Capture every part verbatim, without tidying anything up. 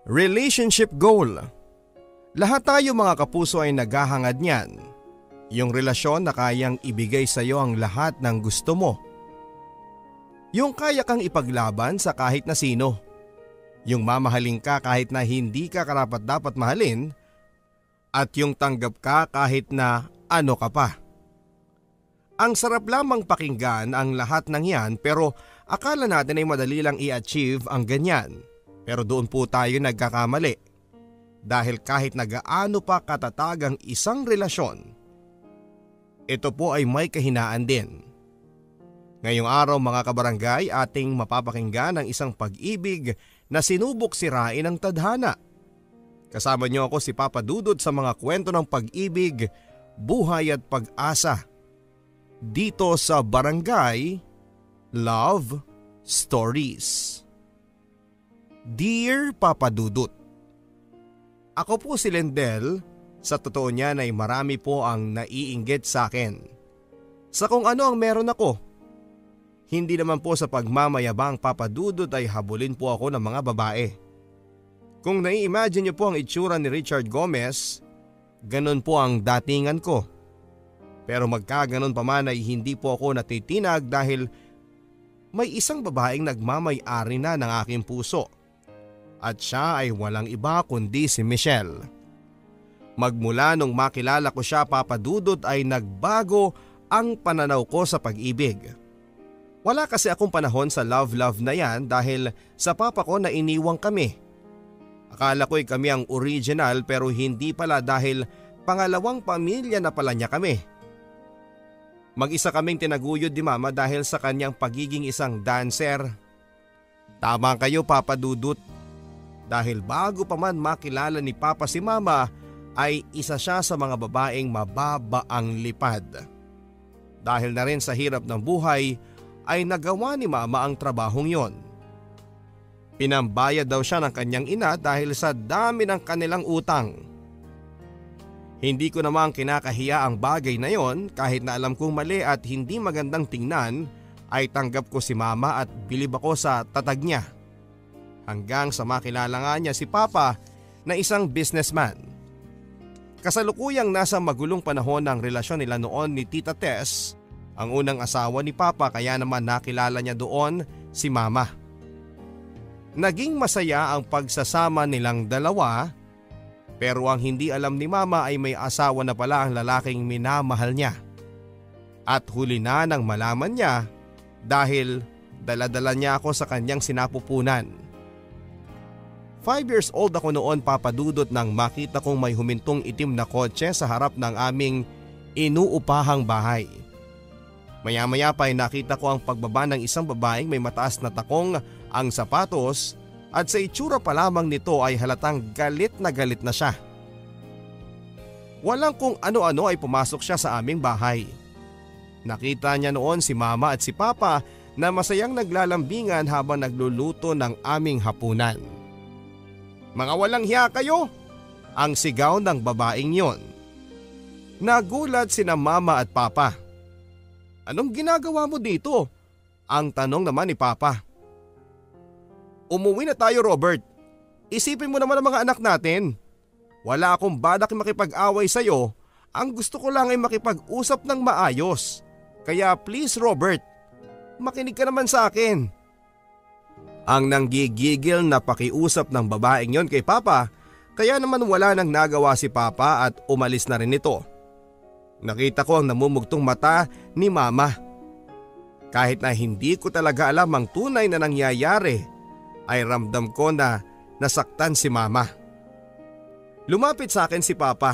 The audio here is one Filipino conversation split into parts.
Relationship goal. Lahat tayo mga kapuso ay naghahangad niyan. Yung relasyon na kayang ibigay sa iyo ang lahat ng gusto mo. Yung kaya kang ipaglaban sa kahit na sino. Yung mamahalin ka kahit na hindi ka karapat dapat mahalin. At yung tanggap ka kahit na ano ka pa. Ang sarap lamang pakinggan ang lahat ng yan pero akala natin ay madali lang i-achieve ang ganyan. Pero doon po tayo nagkakamali. Dahil kahit nagaano pa katatag ang isang relasyon, ito po ay may kahinaan din. Ngayong araw mga kabarangay, ating mapapakinggan ang isang pag-ibig na sinubok sirain ng tadhana. Kasama niyo ako si Papa Dudut sa mga kwento ng pag-ibig, buhay at pag-asa. Dito sa Barangay Love Stories. Dear Papa Dudut, ako po si Lendel. Sa totoo niyan ay marami po ang naiinggit sa akin. Sa kung ano ang meron ako. Hindi naman po sa pagmamayabang Papa Dudut ay habulin po ako ng mga babae. Kung nai-imagine niyo po ang itsura ni Richard Gomez, ganun po ang datingan ko. Pero magkaganon pa man ay hindi po ako natitinag dahil may isang babaeng nagmamay-ari na ng aking puso. At siya ay walang iba kundi si Michelle. Magmula nung makilala ko siya Papa Dudut ay nagbago ang pananaw ko sa pag-ibig. Wala kasi akong panahon sa love-love na yan dahil sa papa ko na iniwang kami. Akala ko'y kami ang original pero hindi pala dahil pangalawang pamilya na pala niya kami. Mag-isa kaming tinaguyod ni Mama dahil sa kanyang pagiging isang dancer. Tama kayo Papa Dudut. Dahil bago pa man makilala ni Papa si Mama ay isa siya sa mga babaeng mababa ang lipad. Dahil na rin sa hirap ng buhay ay nagawa ni Mama ang trabahong yon. Pinambayad daw siya ng kanyang ina dahil sa dami ng kanilang utang. Hindi ko naman kinakahiya ang bagay na yon kahit na alam kong mali at hindi magandang tingnan ay tanggap ko si Mama at bilib ako sa tatag niya. Hanggang sa makilala nga niya si Papa na isang businessman. Kasalukuyang nasa magulong panahon ng relasyon nila noon ni Tita Tess, ang unang asawa ni Papa kaya naman nakilala niya doon si Mama. Naging masaya ang pagsasama nilang dalawa pero ang hindi alam ni Mama ay may asawa na pala ang lalaking minamahal niya. At huli na nang malaman niya dahil daladala niya ako sa kanyang sinapupunan. Five years old ako noon Papa Dudut nang makita kong may humintong itim na kotse sa harap ng aming inuupahang bahay. Maya-maya pa ay nakita ko ang pagbaba ng isang babaeng may mataas na takong ang sapatos at sa itsura pa lamang nito ay halatang galit na galit na siya. Walang kung ano-ano ay pumasok siya sa aming bahay. Nakita niya noon si Mama at si Papa na masayang naglalambingan habang nagluluto ng aming hapunan. "Mga walang hiya kayo!" ang sigaw ng babaeng yon. Nagulat sina Mama at Papa. "Anong ginagawa mo dito?" ang tanong naman ni Papa. "Umuwi na tayo Robert. Isipin mo naman ang mga anak natin. Wala akong balak makipag-away sa'yo. Ang gusto ko lang ay makipag-usap ng maayos. Kaya please Robert, makinig ka naman sa akin." Ang nanggigigil na pakiusap ng babaeng yon kay Papa kaya naman wala nang nagawa si Papa at umalis na rin ito. Nakita ko ang namumugtong mata ni Mama. Kahit na hindi ko talaga alam ang tunay na nangyayari ay ramdam ko na nasaktan si Mama. Lumapit sa akin si Papa.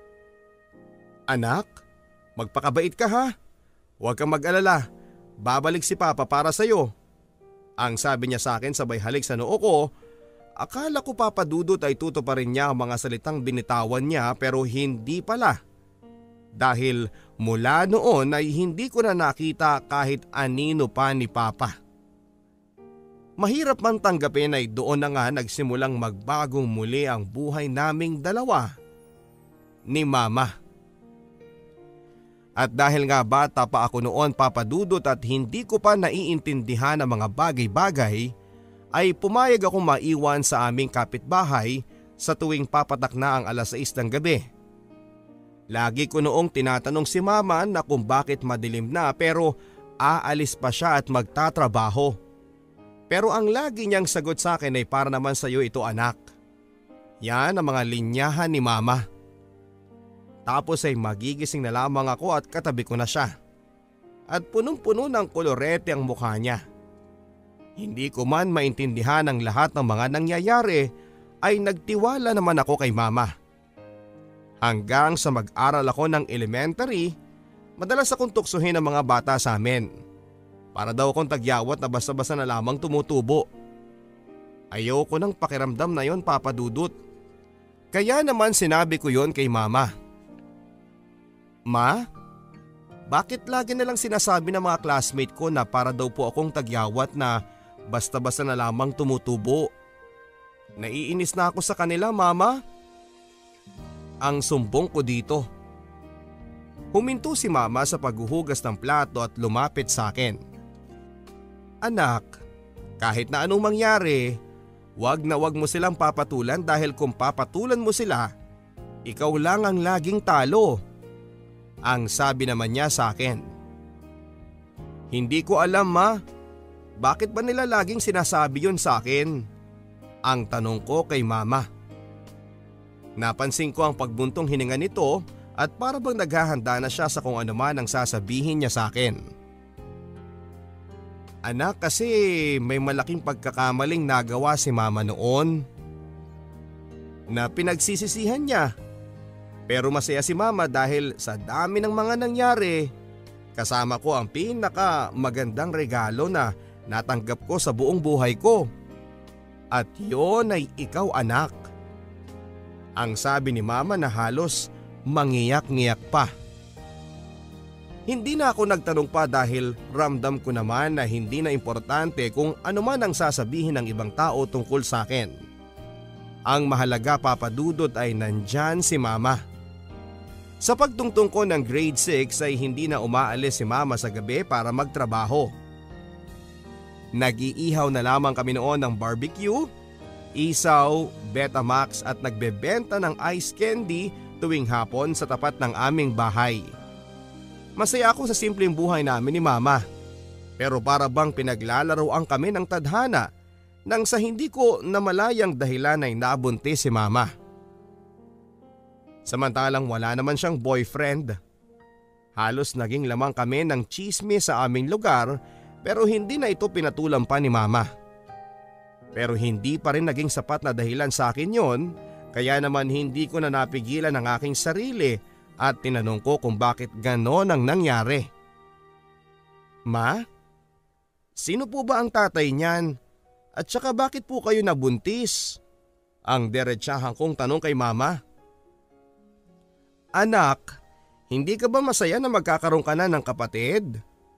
"Anak, magpakabait ka ha. Huwag kang mag-alala, babalik si Papa para sa'yo." Ang sabi niya sa akin sabay halik sa noo ko. Akala ko Papa Dudut ay tutuparin niya ang mga salitang binitawan niya pero hindi pala. Dahil mula noon ay hindi ko na nakita kahit anino pa ni Papa. Mahirap man tanggapin ay doon na nga nagsimulang magbagong muli ang buhay naming dalawa ni Mama. At dahil nga bata pa ako noon Papa Dudut at hindi ko pa naiintindihan ang mga bagay-bagay, ay pumayag akong maiwan sa aming kapitbahay sa tuwing papatak na ang alas sais ng gabi. Lagi ko noong tinatanong si mama na kung bakit madilim na pero aalis pa siya at magtatrabaho. Pero ang lagi niyang sagot sa akin ay para naman sa iyo ito anak. Yan ang mga linyahan ni mama. Tapos ay magigising na lamang ako at katabi ko na siya. At punong-puno ng kolorete ang mukha niya. Hindi ko man maintindihan ang lahat ng mga nangyayari ay nagtiwala naman ako kay mama. Hanggang sa mag-aral ako ng elementary, madalas akong tuksuhin ng mga bata sa amin. Para daw akong tagyawat na basta-basta na lamang tumutubo. Ayoko ng pakiramdam na yon, Papa Dudut. Kaya naman sinabi ko yon kay mama. Ma, bakit lagi na lang sinasabi ng mga classmate ko na para daw po akong tagyawat na basta-basta na lamang tumutubo? Naiinis na ako sa kanila, mama. Ang sumbong ko dito. Huminto si mama sa paghuhugas ng plato at lumapit sa akin. Anak, kahit na anong mangyari, wag na wag mo silang papatulan dahil kung papatulan mo sila, ikaw lang ang laging talo. Ang sabi naman niya sa akin. Hindi ko alam, ma. Bakit ba nila laging sinasabi yon sa akin? Ang tanong ko kay mama. Napansin ko ang pagbuntong hininga nito at para bang naghahanda na siya sa kung ano man ang sasabihin niya sa akin. Anak, kasi may malaking pagkakamaling nagawa si mama noon na pinagsisisihan niya. Pero masaya si mama dahil sa dami ng mga nangyari, kasama ko ang pinaka magandang regalo na natanggap ko sa buong buhay ko. At yon ay ikaw, anak. Ang sabi ni mama na halos mangiyak-ngiyak pa. Hindi na ako nagtanong pa dahil ramdam ko naman na hindi na importante kung ano man ang sasabihin ng ibang tao tungkol sa akin. Ang mahalaga, Papa Dudut, ay nandyan si mama. Sa pagtungtong ko ng grade six ay hindi na umaalis si mama sa gabi para magtrabaho. Nag-iihaw na lamang kami noon ng barbecue, isaw, Betamax at nagbebenta ng ice candy tuwing hapon sa tapat ng aming bahay. Masaya ako sa simpleng buhay namin ni mama. Pero para bang pinaglalaroan kami ng tadhana nang sa hindi ko namalayang dahilan ay nabuntis si mama. Samantalang wala naman siyang boyfriend. Halos naging lamang kami ng chismis sa aming lugar pero hindi na ito pinatulan pa ni mama. Pero hindi pa rin naging sapat na dahilan sa akin yon, kaya naman hindi ko na napigilan ang aking sarili at tinanong ko kung bakit ganon ang nangyari. Ma, sino po ba ang tatay niyan? At saka bakit po kayo nabuntis? Ang diretsahan kong tanong kay mama. Anak, hindi ka ba masaya na magkakaroon ka na ng kapatid?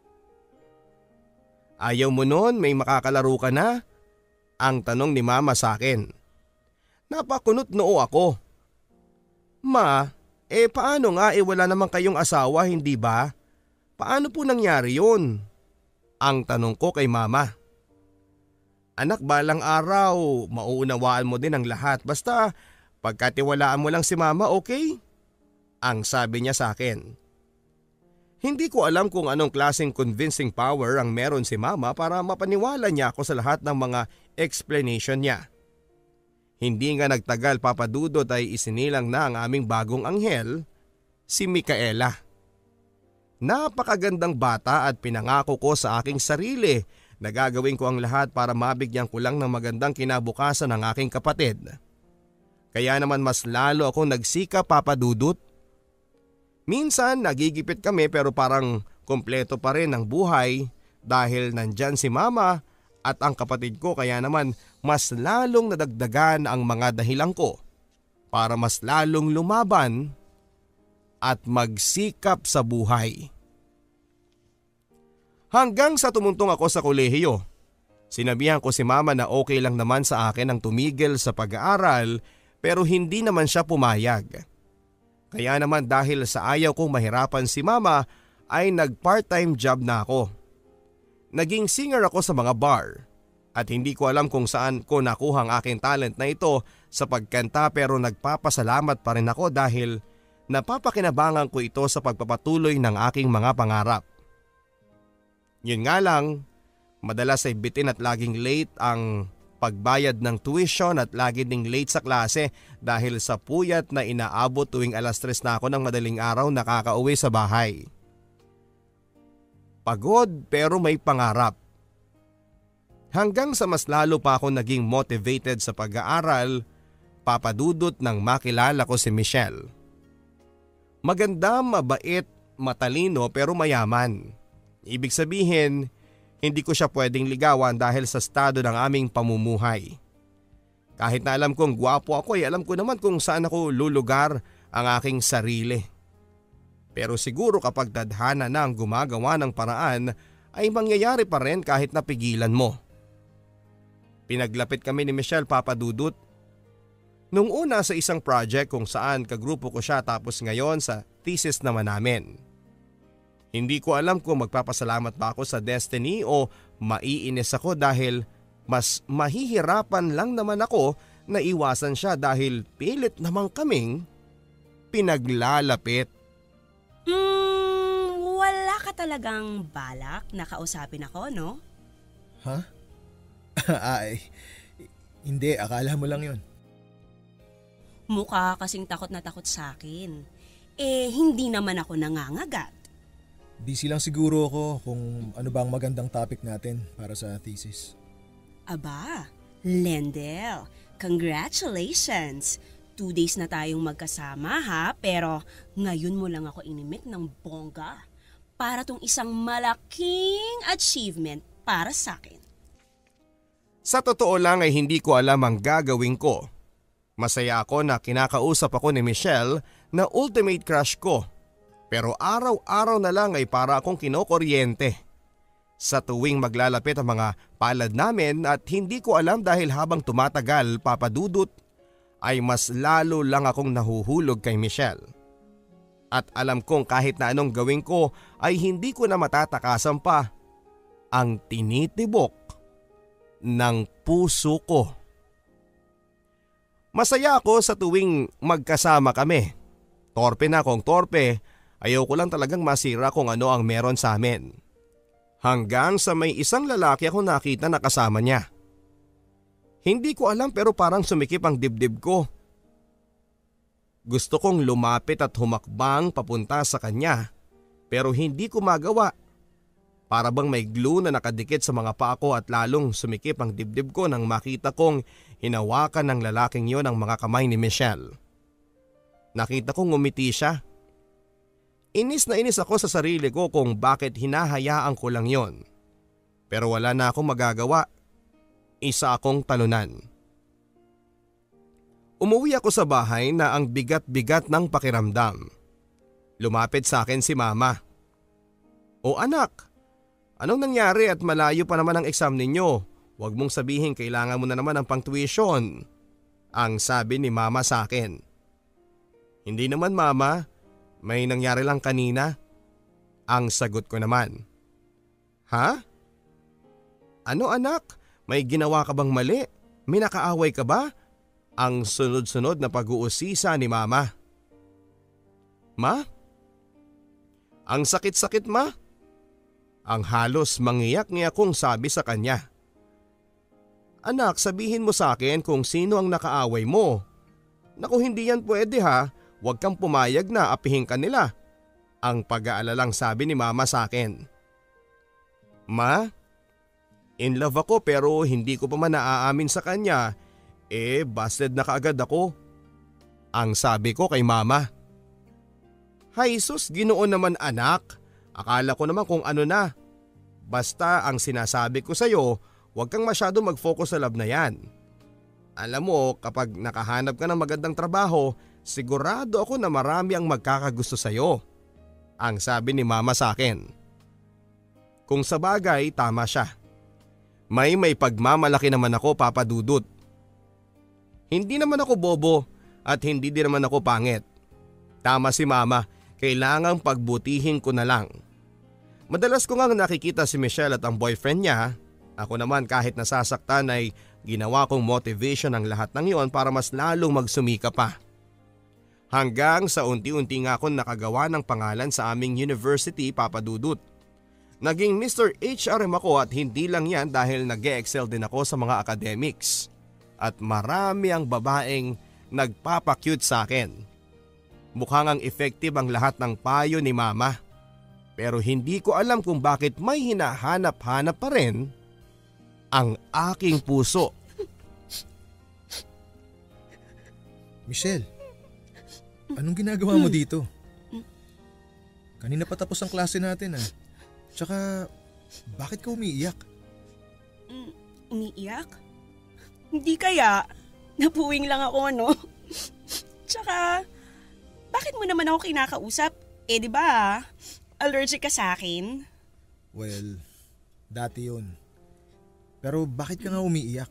Ayaw mo nun, may makakalaro ka na? Ang tanong ni mama sa akin. Napakunot noo ako. Ma, eh paano nga eh wala naman kayong asawa, hindi ba? Paano po nangyari yun? Ang tanong ko kay mama. Anak, balang araw, mauunawaan mo din ang lahat. Basta pagkatiwalaan mo lang si mama, okay? Ang sabi niya sa akin. Hindi ko alam kung anong klaseng convincing power ang meron si mama para mapaniwala niya ako sa lahat ng mga explanation niya. Hindi nga nagtagal, Papa Dudut, ay isinilang na ang aming bagong anghel, si Micaela. Napakagandang bata at pinangako ko sa aking sarili na gagawin ko ang lahat para mabigyan ko lang ng magandang kinabukasan ng aking kapatid. Kaya naman mas lalo akong nagsika, Papa Dudut. Minsan nagigipit kami pero parang kompleto pa rin ang buhay dahil nandyan si mama at ang kapatid ko, kaya naman mas lalong nadagdagan ang mga dahilan ko para mas lalong lumaban at magsikap sa buhay. Hanggang sa tumuntong ako sa kolehiyo, sinabihan ko si mama na okay lang naman sa akin ang tumigil sa pag-aaral pero hindi naman siya pumayag. Kaya naman dahil sa ayaw kong mahirapan si mama ay nag part-time job na ako. Naging singer ako sa mga bar. At hindi ko alam kung saan ko nakuha ang aking talent na ito sa pagkanta, pero nagpapasalamat pa rin ako dahil napapakinabangan ko ito sa pagpapatuloy ng aking mga pangarap. Yun nga lang, madalas ay bitin at laging late ang pagbayad ng tuition at lagi ding late sa klase dahil sa puyat na inaabot tuwing alas tres na ako ng madaling araw nakakauwi sa bahay. Pagod pero may pangarap. Hanggang sa mas lalo pa ako naging motivated sa pag-aaral, papadudot nang makilala ko si Michelle. Maganda, mabait, matalino pero mayaman. Ibig sabihin, hindi ko siya pwedeng ligawan dahil sa estado ng aming pamumuhay. Kahit na alam kong gwapo ako ay alam ko naman kung saan ako lulugar ang aking sarili. Pero siguro kapag tadhana na ang gumagawa ng paraan ay mangyayari pa rin kahit napigilan mo. Pinaglapit kami ni Michelle, papadudot. Nung una sa isang project kung saan kagrupo ko siya, tapos ngayon sa thesis naman namin. Hindi ko alam kung magpapasalamat ba ako sa destiny o maiinis ako dahil mas mahihirapan lang naman ako na iwasan siya dahil pilit naman kaming pinaglalapit. Hmm, wala ka talagang balak na kausapin ako, no? Ha? Ay, hindi, akala mo lang yun. Mukha kasing takot na takot sa akin. Eh, hindi naman ako nangangagat. Busy lang siguro ako kung ano ba ang magandang topic natin para sa thesis. Aba, Lendel, congratulations! Two days na tayong magkasama ha, pero ngayon mo lang ako inimik ng bongga para tong isang malaking achievement para sa akin. Sa totoo lang ay hindi ko alam ang gagawin ko. Masaya ako na kinakausap ako ni Michelle na ultimate crush ko. Pero araw-araw na lang ay para akong kinokuryente. Sa tuwing maglalapit ang mga palad namin at hindi ko alam dahil habang tumatagal, papadudot, ay mas lalo lang akong nahuhulog kay Michelle. At alam kong kahit na anong gawin ko ay hindi ko na matatakasan pa ang tinitibok ng puso ko. Masaya ako sa tuwing magkasama kami. Torpe na akong torpe, ayaw ko lang talagang masira kung ano ang meron sa amin. Hanggang sa may isang lalaki ako nakita na kasama niya. Hindi ko alam pero parang sumikip ang dibdib ko. Gusto kong lumapit at humakbang papunta sa kanya pero hindi ko magawa. Para bang may glue na nakadikit sa mga paa ko at lalong sumikip ang dibdib ko nang makita kong hinawakan ng lalaking yon ang mga kamay ni Michelle. Nakita kong ngumiti siya. Inis na inis ako sa sarili ko kung bakit hinahayaan ko lang yon. Pero wala na akong magagawa. Isa akong talunan. Umuwi ako sa bahay na ang bigat-bigat ng pakiramdam. Lumapit sa akin si Mama. "O anak, anong nangyari at malayo pa naman ang exam ninyo? Huwag mong sabihin kailangan mo na naman ng pang-tuition," ang sabi ni Mama sa akin. "Hindi naman Mama, may nangyari lang kanina," ang sagot ko naman. "Ha? Ano anak? May ginawa ka bang mali? May nakaaway ka ba?" ang sunod-sunod na pag-uusisa ni Mama. "Ma? Ang sakit-sakit Ma?" ang halos mangiyak-ngiyak kong sabi sa kanya. "Anak, sabihin mo sa akin kung sino ang nakaaway mo. Naku, hindi yan pwede ha, huwag kang pumayag na apihin ka nila," ang pag-aalalang sabi ni Mama sa akin. "Ma, in love ako pero hindi ko pa man naaamin sa kanya, eh busted na kaagad ako," ang sabi ko kay Mama. "Hay sus, Ginoo naman anak, akala ko naman kung ano na. Basta ang sinasabi ko sa'yo, huwag kang masyado mag-focus sa love na yan. Alam mo, kapag nakahanap ka ng magandang trabaho, sigurado ako na marami ang magkakagusto sa'yo," ang sabi ni Mama sa akin. Kung sa bagay, tama siya. May may pagmamalaki naman ako, Papa Dudut. Hindi naman ako bobo at hindi din naman ako pangit. Tama si Mama, kailangang pagbutihin ko na lang. Madalas ko ngang nakikita si Michelle at ang boyfriend niya Ako naman kahit nasasaktan ay ginawa kong motivation ang lahat ng iyon para mas lalong magsumika pa. Hanggang sa unti-unti nga akong nakagawa ng pangalan sa aming university, Papa Dudut. Naging Mister H R M ako at hindi lang yan dahil nag-e-excel din ako sa mga academics. At marami ang babaeng nagpapakyut sa akin. Mukhang ang effective ang lahat ng payo ni Mama. Pero hindi ko alam kung bakit may hinahanap-hanap pa rin ang aking puso. Michelle, anong ginagawa mo dito? Kanina pa tapos ang klase natin ah. Tsaka, bakit ka umiiyak? Umiiyak? Hindi kaya. Napuwing lang ako ano. Tsaka, bakit mo naman ako kinakausap? Eh di ba, allergic ka sa akin? Well, dati yun. Pero bakit ka nga umiiyak?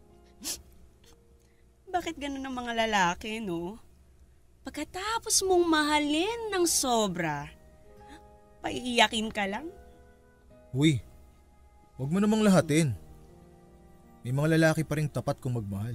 Bakit ganun ang mga lalaki, no? Pagkatapos mong mahalin ng sobra, paiiyakin ka lang? Uy, huwag mo namang lahatin. May mga lalaki pa rin tapat kung magmahal.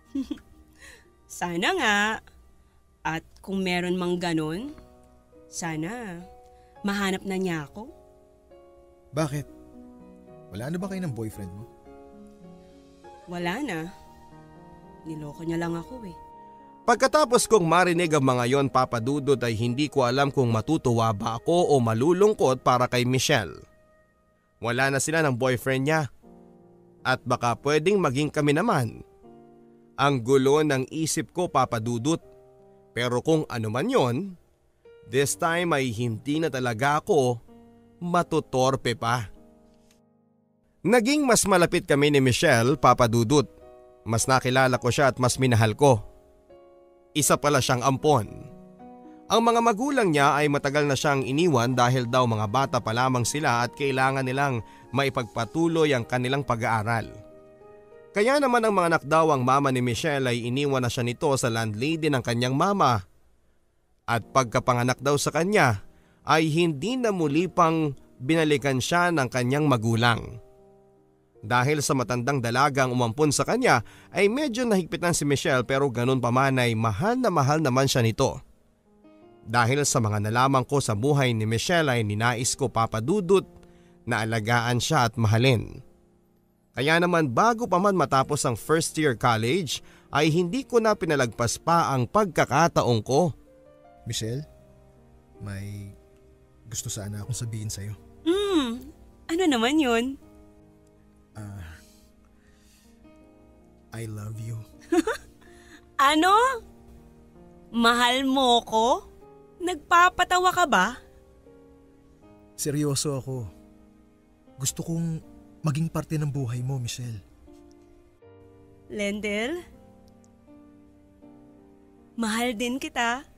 Sana nga. At kung meron mang ganon, sana mahanap na niya ako. Bakit? Wala na ba kayo ng boyfriend mo? Wala na. Niloko niya lang ako eh. Pagkatapos kong marinig ang mga yon, Papa Dudut, ay hindi ko alam kung matutuwa ba ako o malulungkot para kay Michelle. Wala na sila ng boyfriend niya. At baka pwedeng maging kami naman. Ang gulo ng isip ko, Papa Dudut. Pero kung ano man yon, this time ay hindi na talaga ako matutorpe pa. Naging mas malapit kami ni Michelle, Papa Dudut. Mas nakilala ko siya at mas minahal ko. Isa pala siyang ampon. Ang mga magulang niya ay matagal na siyang iniwan dahil daw mga bata pa lamang sila at kailangan nilang maipagpatuloy ang kanilang pag-aaral. Kaya naman ang mga anak daw ang mama ni Michelle ay iniwan na siya nito sa landlady ng kanyang mama. At pagkapanganak daw sa kanya ay hindi na muli pang binalikan siya ng kanyang magulang. Dahil sa matandang dalagang umampon sa kanya ay medyo nahigpitan si Michelle, pero ganun pa man ay mahal na mahal naman siya nito. Dahil sa mga nalaman ko sa buhay ni Michelle ay ninais ko, Papa Dudut, na alagaan siya at mahalin. Kaya naman bago pa man matapos ang first year college ay hindi ko na pinalagpas pa ang pagkakataong ko. Michelle, may gusto sana akong sabihin sa'yo. Hmm, ano naman yun? Ah, uh, I love you. Ano? Mahal mo ko? Nagpapatawa ka ba? Seryoso ako. Gusto kong maging parte ng buhay mo, Michelle. Lendel? Mahal din kita.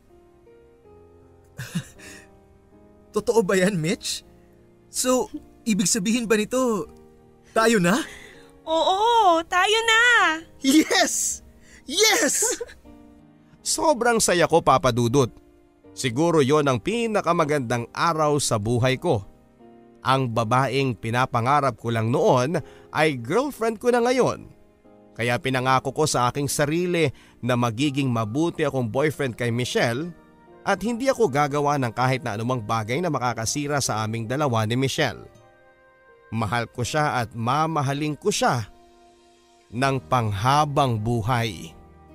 Totoo ba yan, Mitch? So, ibig sabihin ba nito, tayo na? Oo, tayo na! Yes! Yes! Sobrang saya ko, Papa Dudut. Siguro yon ang pinakamagandang araw sa buhay ko. Ang babaeng pinapangarap ko lang noon ay girlfriend ko na ngayon. Kaya pinangako ko sa aking sarili na magiging mabuti akong boyfriend kay Michelle at hindi ako gagawa ng kahit na anumang bagay na makakasira sa aming dalawa ni Michelle. Mahal ko siya at mamahalin ko siya ng panghabang buhay.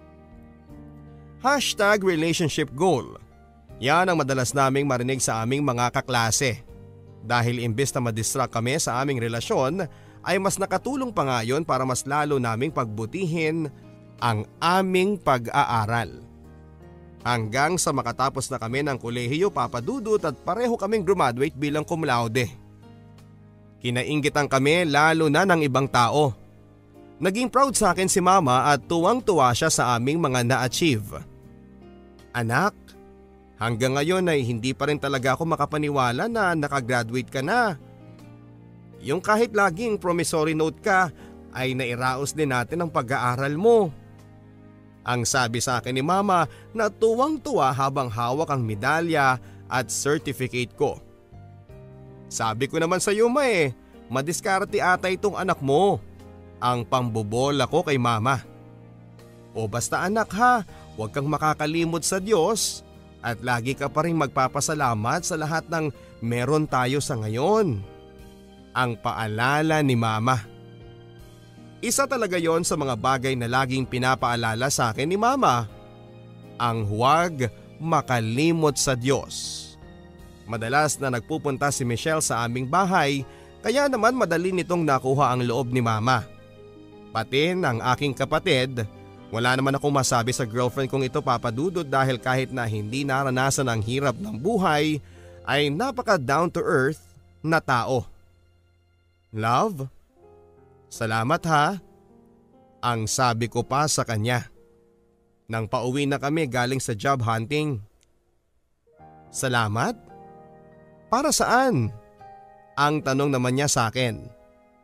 Hashtag relationship goal. Yan ang madalas naming marinig sa aming mga kaklase. Dahil imbes na madistract kami sa aming relasyon, ay mas nakatulong pa nga yun para mas lalo naming pagbutihin ang aming pag-aaral. Hanggang sa makatapos na kami ng kolehiyo, Papa Dudut, at pareho kaming graduate bilang cum laude. Kinainggitan kami lalo na ng ibang tao. Naging proud sa akin si Mama at tuwang-tuwa siya sa aming mga na-achieve. Anak, hanggang ngayon ay hindi pa rin talaga ako makapaniwala na nakagraduate ka na. Yung kahit laging promissory note ka ay nairaos din natin ang pag-aaral mo. Ang sabi sa akin ni Mama na tuwang-tuwa habang hawak ang medalya at certificate ko. Sabi ko naman sa iyo, Ma, eh, madiskarte ata itong anak mo. Ang pambobola ko kay mama. O basta anak ha, huwag kang makakalimot sa Diyos at lagi ka pa rin magpapasalamat sa lahat ng meron tayo sa ngayon. Ang paalala ni mama. Isa talaga yon sa mga bagay na laging pinapaalala sa akin ni mama. Ang huwag makalimot sa Diyos. Madalas na nagpupunta si Michelle sa aming bahay, kaya naman madali nitong nakuha ang loob ni mama. Pati ng aking kapatid, wala naman akong masabi sa girlfriend kong ito papadudod dahil kahit na hindi naranasan ang hirap ng buhay, ay napaka down to earth na tao. Love, salamat ha, ang sabi ko pa sa kanya. Nang pauwi na kami galing sa job hunting. Salamat? Para saan? Ang tanong naman niya sa akin.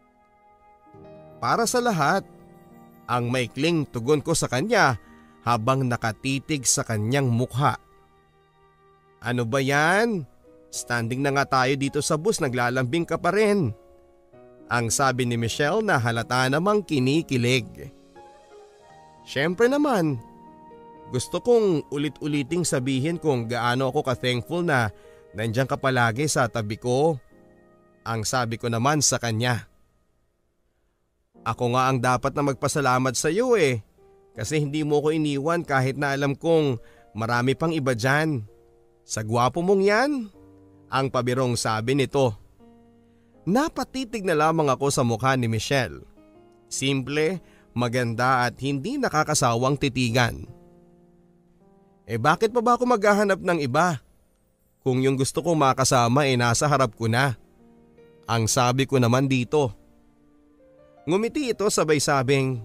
Para sa lahat, ang maikling tugon ko sa kanya habang nakatitig sa kanyang mukha. Ano ba yan? Standing na nga tayo dito sa bus, naglalambing ka pa rin. Ang sabi ni Michelle na halata namang kinikilig. Siyempre naman, gusto kong ulit-uliting sabihin kung gaano ako ka-thankful na nandiyan ka palagi sa tabi ko. Ang sabi ko naman sa kanya. Ako nga ang dapat na magpasalamat sa iyo eh, kasi hindi mo ko iniwan kahit na alam kong marami pang iba dyan. Sa gwapo mong yan, ang pabirong sabi nito. Napatitig na lamang ako sa mukha ni Michelle. Simple, maganda at hindi nakakasawang titigan. Eh bakit pa ba ako maghahanap ng iba? Kung yung gusto kong makasama ay eh nasa harap ko na. Ang sabi ko naman dito. Ngumiti ito sabay sabing,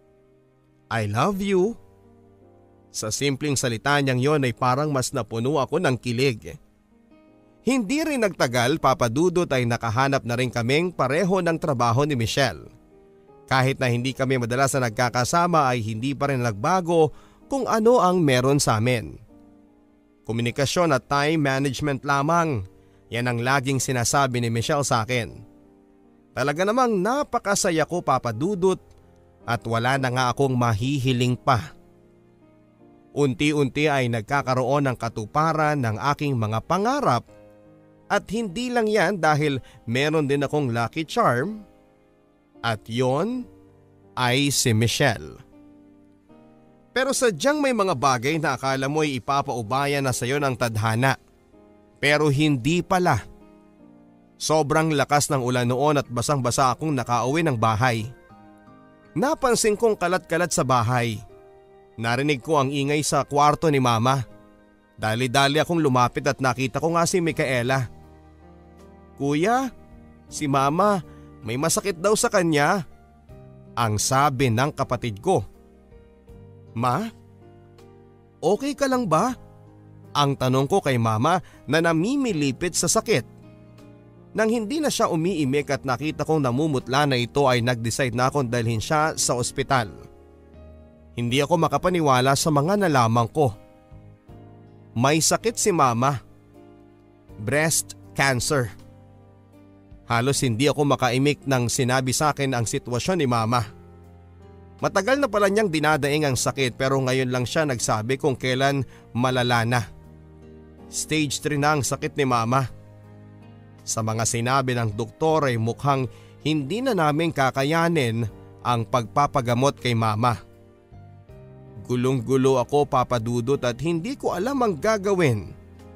I love you. Sa simpleng salita niyang yon ay parang mas napuno ako ng kilig. Hindi rin nagtagal, papadudot ay nakahanap na rin kaming pareho ng trabaho ni Michelle. Kahit na hindi kami madalas na nagkakasama ay hindi pa rin nagbago kung ano ang meron sa amin. Komunikasyon at time management lamang, yan ang laging sinasabi ni Michelle sa akin. Talaga namang napakasaya ko papadudot at wala na nga akong mahihiling pa. Unti-unti ay nagkakaroon ng katuparan ng aking mga pangarap at hindi lang yan dahil meron din akong lucky charm at yon ay si Michelle. Pero sadyang may mga bagay na akala mo ay ipapaubaya na sa iyo ng tadhana. Pero hindi pala. Sobrang lakas ng ulan noon at basang-basa akong nakauwi ng bahay. Napansin kong kalat-kalat sa bahay. Narinig ko ang ingay sa kwarto ni mama. Dali-dali akong lumapit at nakita ko nga si Micaela. Kuya, si mama may masakit daw sa kanya. Ang sabi ng kapatid ko. Ma, okay ka lang ba? Ang tanong ko kay mama na namimilipit sa sakit. Nang hindi na siya umiimik at nakita kong namumutla na ito ay nag-decide na akong dalhin siya sa ospital. Hindi ako makapaniwala sa mga nalaman ko. May sakit si mama. Breast cancer. Halos hindi ako makaimik nang sinabi sa akin ang sitwasyon ni mama. Matagal na pala niyang dinadaing ang sakit pero ngayon lang siya nagsabi kung kailan malala na. Stage three na ang sakit ni mama. Sa mga sinabi ng doktor ay mukhang hindi na namin kakayanin ang pagpapagamot kay mama. Gulong-gulo ako papadudot at hindi ko alam ang gagawin.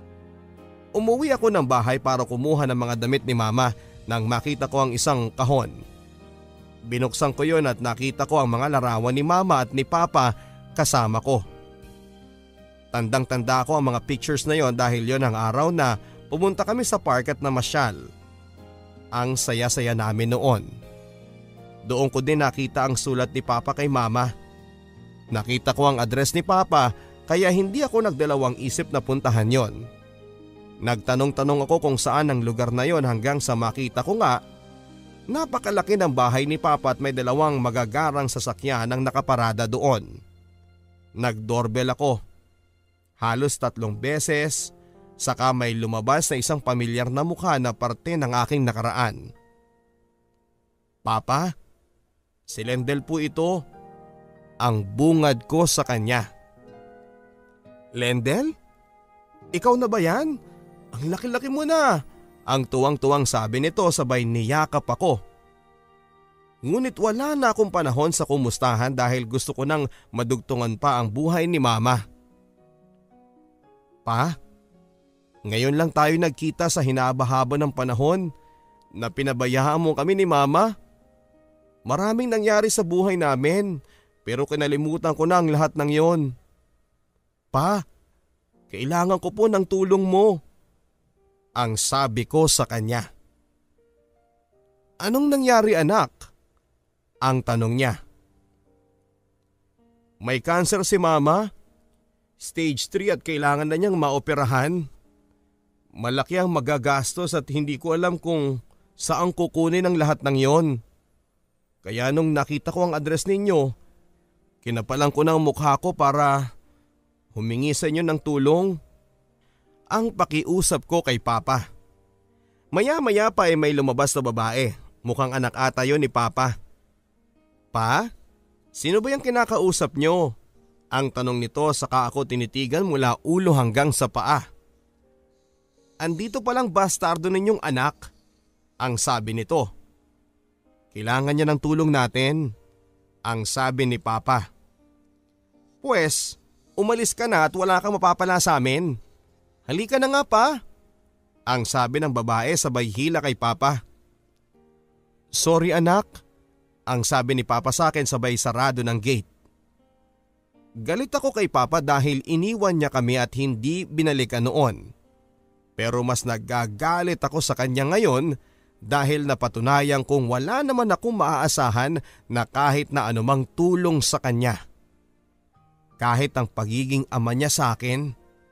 Umuwi ako ng bahay para kumuha ng mga damit ni mama nang makita ko ang isang kahon. Binuksan ko yon at nakita ko ang mga larawan ni mama at ni papa kasama ko. Tandang-tanda ko ang mga pictures na yon dahil yon ang araw na pumunta kami sa park at namasyal. Ang saya-saya namin noon. Doon ko din nakita ang sulat ni Papa kay Mama. Nakita ko ang address ni Papa kaya hindi ako nagdalawang isip na puntahan yon. Nagtanong-tanong ako kung saan ang lugar na yon hanggang sa makita ko nga napakalaki ng bahay ni Papa at may dalawang magagarang sasakyan ang nakaparada doon. Nag-doorbell ako. Halos tatlong beses. Saka may lumabas na isang pamilyar na mukha na parte ng aking nakaraan. Papa, si Lendel po ito. Ang bungad ko sa kanya. Lendel? Ikaw na ba yan? Ang laki-laki mo na. Ang tuwang-tuwang sabi nito sabay niyakap ako. Ngunit wala na akong panahon sa kumustahan dahil gusto ko nang madugtungan pa ang buhay ni Mama. Pa, ngayon lang tayo nagkita sa hinahaba-haba ng panahon na pinabayaan mo kami ni Mama. Maraming nangyari sa buhay namin pero kinalimutan ko na ang lahat ng yon. Pa, kailangan ko po ng tulong mo. Ang sabi ko sa kanya. Anong nangyari anak? Ang tanong niya. May cancer si Mama. Stage three at kailangan na niyang maoperahan. Malaki ang magagastos at hindi ko alam kung saan kukunin ang lahat ng yon. Kaya nung nakita ko ang address ninyo, kinapalan ko ng mukha ko para humingi sa inyo ng tulong. Ang pakiusap ko kay Papa. Maya-maya pa ay may lumabas na babae. Mukhang anak ata yon ni Papa. Pa, sino ba yung kinakausap nyo? Ang tanong nito saka ako tinitigan mula ulo hanggang sa paa. Andito palang bastardo ninyong anak. Ang sabi nito. Kailangan niya ng tulong natin. Ang sabi ni Papa. Pwes, umalis ka na at wala kang mapapala sa amin. Halika na nga pa. Ang sabi ng babae sabay hila kay Papa. Sorry anak. Ang sabi ni Papa sa akin sabay sarado ng gate. Galit ako kay Papa dahil iniwan niya kami at hindi binalikan noon. Pero mas nagagalit ako sa kanya ngayon dahil napatunayan kong wala naman akong maaasahan na kahit na anumang tulong sa kanya. Kahit ang pagiging ama niya sa akin.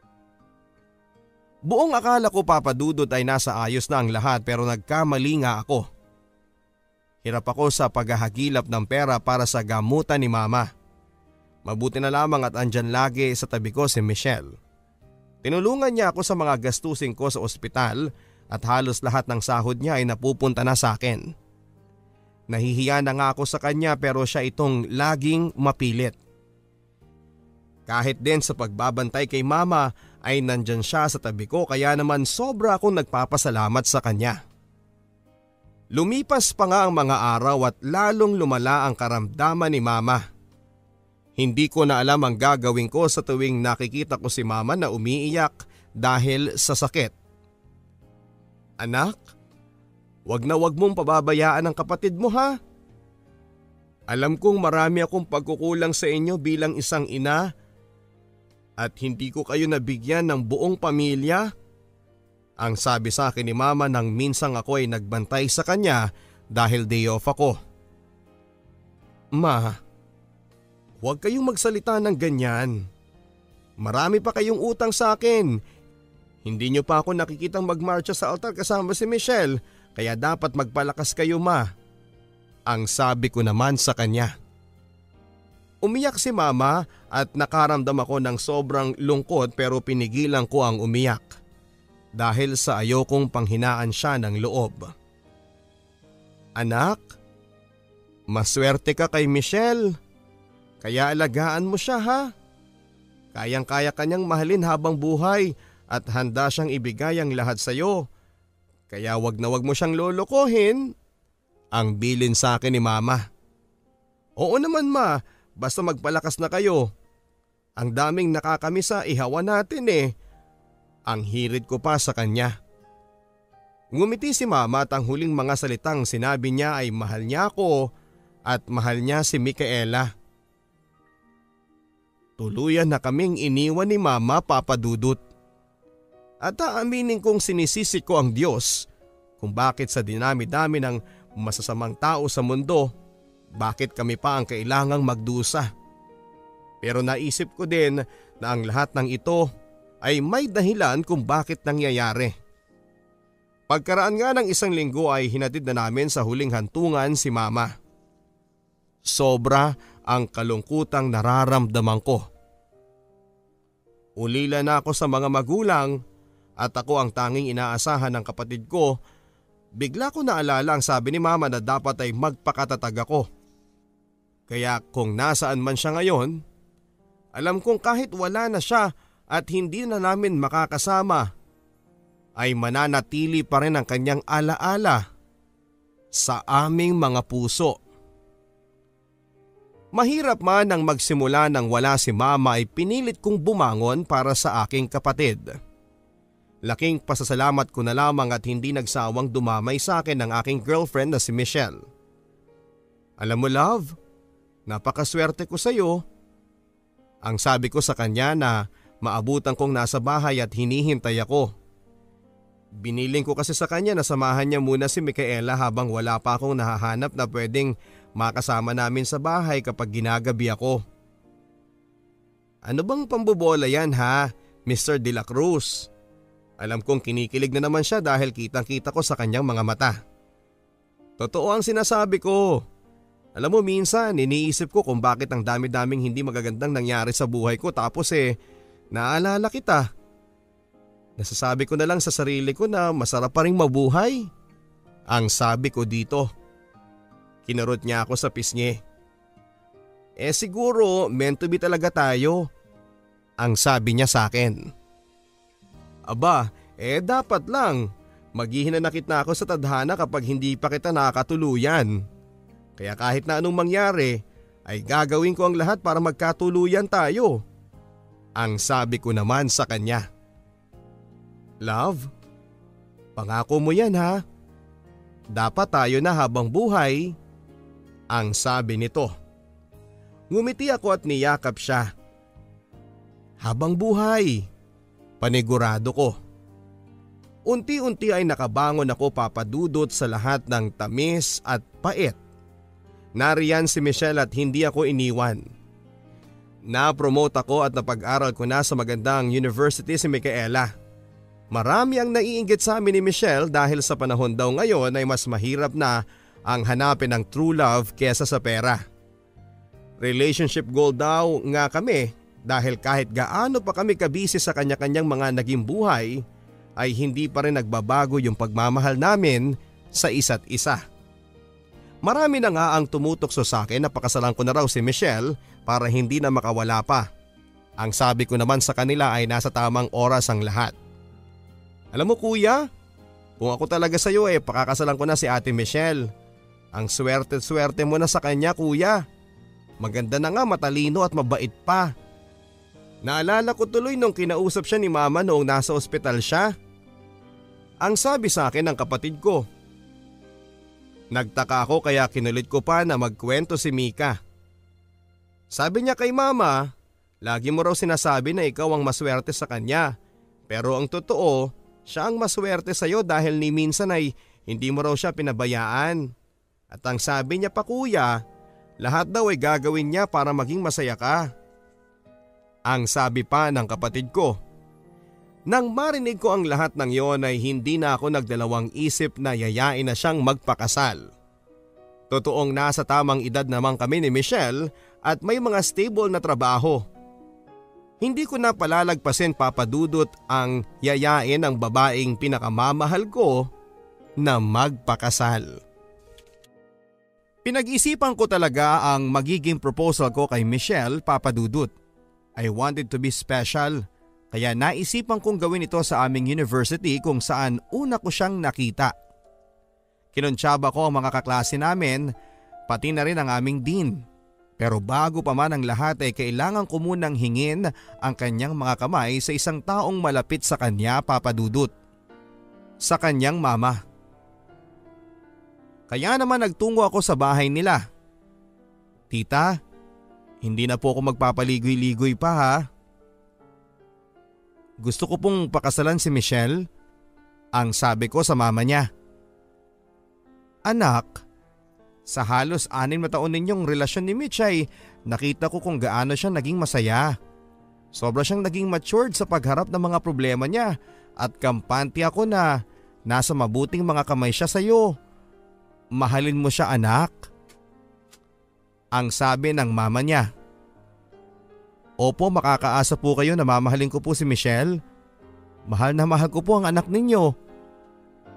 Buong akala ko Papa Dudut ay nasa ayos na ang lahat pero nagkamali nga ako. Hirap ako sa paghahagilap ng pera para sa gamutan ni Mama. Mabuti na lamang at andyan lagi sa tabi ko si Michelle. Tinulungan niya ako sa mga gastusin ko sa ospital at halos lahat ng sahod niya ay napupunta na sa akin. Nahihiya na nga ako sa kanya pero siya itong laging mapilit. Kahit din sa pagbabantay kay Mama ay nandyan siya sa tabi ko kaya naman sobra akong nagpapasalamat sa kanya. Lumipas pa nga ang mga araw at lalong lumala ang karamdaman ni Mama. Hindi ko na alam ang gagawin ko sa tuwing nakikita ko si Mama na umiiyak dahil sa sakit. Anak, wag na wag mong pababayaan ang kapatid mo ha. Alam kong marami akong pagkukulang sa inyo bilang isang ina at hindi ko kayo nabigyan ng buong pamilya. Ang sabi sa akin ni Mama nang minsang ako ay nagbantay sa kanya dahil day off ako. Ma, huwag kayong magsalita ng ganyan. Marami pa kayong utang sa akin. Hindi niyo pa ako nakikitang magmarcha sa altar kasama si Michelle kaya dapat magpalakas kayo ma. Ang sabi ko naman sa kanya. Umiyak si Mama at nakaramdam ako ng sobrang lungkot pero pinigilan ko ang umiyak. Dahil sa ayokong panghinaan siya ng loob. Anak, maswerte ka kay Michelle. Kaya alagaan mo siya ha. Kayang-kaya kanyang mahalin habang buhay at handa siyang ibigay ang lahat sa iyo. Kaya wag na wag mo siyang lolokohin. Ang bilin sa akin ni Mama. Oo naman ma, basta magpalakas na kayo. Ang daming nakakamisa ihawa natin eh. Ang hirit ko pa sa kanya. Ngumiti si Mama at ang huling mga salitang sinabi niya ay mahal niya ako at mahal niya si Micaela. Tuluyan na kaming iniwan ni Mama, Papa Dudut. At aaminin kong sinisisi ko ang Diyos kung bakit sa dinami-dami ng masasamang tao sa mundo, bakit kami pa ang kailangang magdusa. Pero naisip ko din na ang lahat ng ito ay may dahilan kung bakit nangyayari. Pagkaraan nga ng isang linggo ay hinatid na namin sa huling hantungan si Mama. Sobra ang kalungkutang nararamdaman ko. Ulila na ako sa mga magulang at ako ang tanging inaasahan ng kapatid ko Bigla ko naalala ang sabi ni mama na dapat ay magpakatatag ako. Kaya kung nasaan man siya ngayon, alam kong kahit wala na siya at hindi na namin makakasama, ay mananatili pa rin ang kanyang alaala sa aming mga puso. Mahirap man ang magsimula nang wala si mama ay pinilit kong bumangon para sa aking kapatid. Laking pasasalamat ko na lamang at hindi nagsawang dumamay sa akin ng aking girlfriend na si Michelle. Alam mo love, napakaswerte ko sa iyo. Ang sabi ko sa kanya na maabutan kong nasa bahay at hinihintay ako. Biniling ko kasi sa kanya na samahan niya muna si Micaela habang wala pa akong nahahanap na pwedeng makasama namin sa bahay kapag ginagabi ako. Ano bang pambobola yan ha, Mister De La Cruz? Alam kong kinikilig na naman siya dahil kitang-kita ko sa kanyang mga mata. Totoo ang sinasabi ko. Alam mo minsan iniisip ko kung bakit ang dami-daming hindi magagandang nangyari sa buhay ko tapos eh naalala kita. Nasasabi ko na lang sa sarili ko na masarap pa rin mabuhay. Ang sabi ko dito. Kinurot niya ako sa pisngi. Eh siguro meant to be talaga tayo. Ang sabi niya sa akin. Aba, eh dapat lang. Maghihinanakit na ako sa tadhana kapag hindi pa kita nakakatuluyan. Kaya kahit na anong mangyari, ay gagawin ko ang lahat para magkatuluyan tayo. Ang sabi ko naman sa kanya. Love, pangako mo yan ha. Dapat tayo na habang buhay. Ang sabi nito. Ngumiti ako at niyakap siya. Habang buhay. Panigurado ko. Unti-unti ay nakabangon ako papadudot sa lahat ng tamis at pait. Nariyan si Michelle at hindi ako iniwan. Na-promote ako at napag-aral ko na sa magandang university si Micaela. Marami ang naiinggit sa amin ni Michelle dahil sa panahon daw ngayon ay mas mahirap na ang hanapin ng true love kesa sa pera. Relationship goal daw nga kami dahil kahit gaano pa kami kabisi sa kanya-kanyang mga naging buhay ay hindi pa rin nagbabago yung pagmamahal namin sa isa't isa. Marami na nga ang tumutokso sa akin na pakasalan ko na raw si Michelle para hindi na makawala pa. Ang sabi ko naman sa kanila ay nasa tamang oras ang lahat. Alam mo kuya, kung ako talaga sa iyo eh pakakasalan ko na si Ate Michelle. Ang swerte-swerte mo na sa kanya kuya. Maganda na nga, matalino at mabait pa. Naalala ko tuloy nung kinausap siya ni mama noong nasa ospital siya. Ang sabi sa akin ng kapatid ko. Nagtaka ako kaya kinulit ko pa na magkwento si Mika. Sabi niya kay mama, lagi mo raw sinasabi na ikaw ang maswerte sa kanya. Pero ang totoo, siya ang maswerte sa iyo dahil ni minsan ay hindi mo raw siya pinabayaan. At ang sabi niya pa kuya, lahat daw ay gagawin niya para maging masaya ka. Ang sabi pa ng kapatid ko. Nang marinig ko ang lahat ng yon ay hindi na ako nagdalawang isip na yayain na siyang magpakasal. Totoong nasa tamang edad naman kami ni Michelle at may mga stable na trabaho. Hindi ko na palalagpasin papadudot ang yayain ng babaeng pinakamamahal ko na magpakasal. Pinag-isipan ko talaga ang magiging proposal ko kay Michelle papadudot. I wanted to be special kaya naisipan kong gawin ito sa aming university kung saan una ko siyang nakita. Kinontsaba ko ang mga kaklase namin pati na rin ang aming dean. Pero bago pa man ang lahat ay kailangan ko munang hingin ang kanyang mga kamay sa isang taong malapit sa kanya papadudot. Sa kanyang mama. Kaya naman nagtungo ako sa bahay nila. Tita, hindi na po ako magpapaligoy-ligoy pa ha. Gusto ko pong pakasalan si Michelle. Ang sabi ko sa mama niya. Anak, sa halos anim na taon ninyong relasyon ni Mitch ay nakita ko kung gaano siya naging masaya. Sobra siyang naging matured sa pagharap ng mga problema niya at kampante ako na nasa mabuting mga kamay siya sa iyo. Mahalin mo siya anak. Ang sabi ng mama niya. Opo, makakaasa po kayo na mamahalin ko po si Michelle. Mahal na mahal ko po ang anak ninyo.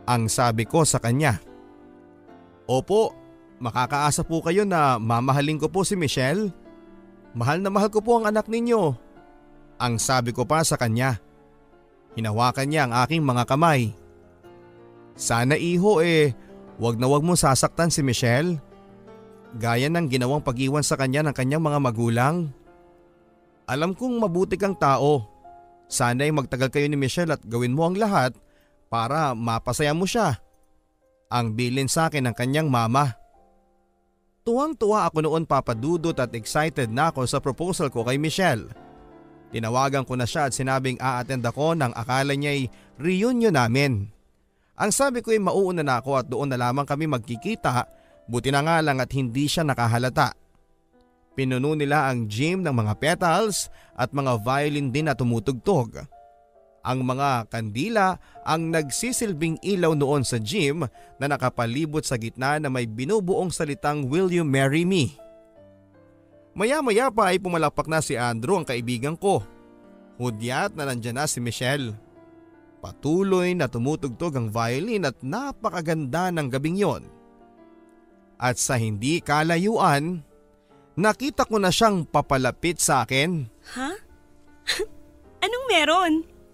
Ang sabi ko sa kanya. Opo, makakaasa po kayo na mamahalin ko po si Michelle. Mahal na mahal ko po ang anak ninyo. Ang sabi ko pa sa kanya. Hinawakan niya ang aking mga kamay. Sana iho eh, wag na wag mo sasaktan si Michelle. Gaya ng ginawang pag-iwan sa kanya ng kanyang mga magulang. Alam kong mabuti kang tao. Sana'y magtagal kayo ni Michelle at gawin mo ang lahat para mapasaya mo siya. Ang bilin sa akin ng kanyang mama. Tuwang-tuwa ako noon, Papa Dudut, at excited na ako sa proposal ko kay Michelle. Tinawagan ko na siya at sinabing a-attend ako nang akala niya'y reunion namin. Ang sabi ko ay mauuna na ako at doon na lamang kami magkikita, buti na nga lang at hindi siya nakahalata. Pinuno nila ang gym ng mga petals at mga violin din na tumutugtog. Ang mga kandila ang nagsisilbing ilaw noon sa gym na nakapalibot sa gitna na may binubuong salitang "Will you marry me?" Maya-maya pa ay pumalakpak na si Andrew, ang kaibigan ko. Hudyat na nandyan na si Michelle. Patuloy na tumutugtog ang violin at napakaganda ng gabing yon. At sa hindi kalayuan, nakita ko na siyang papalapit sa akin. Ha? Anong meron?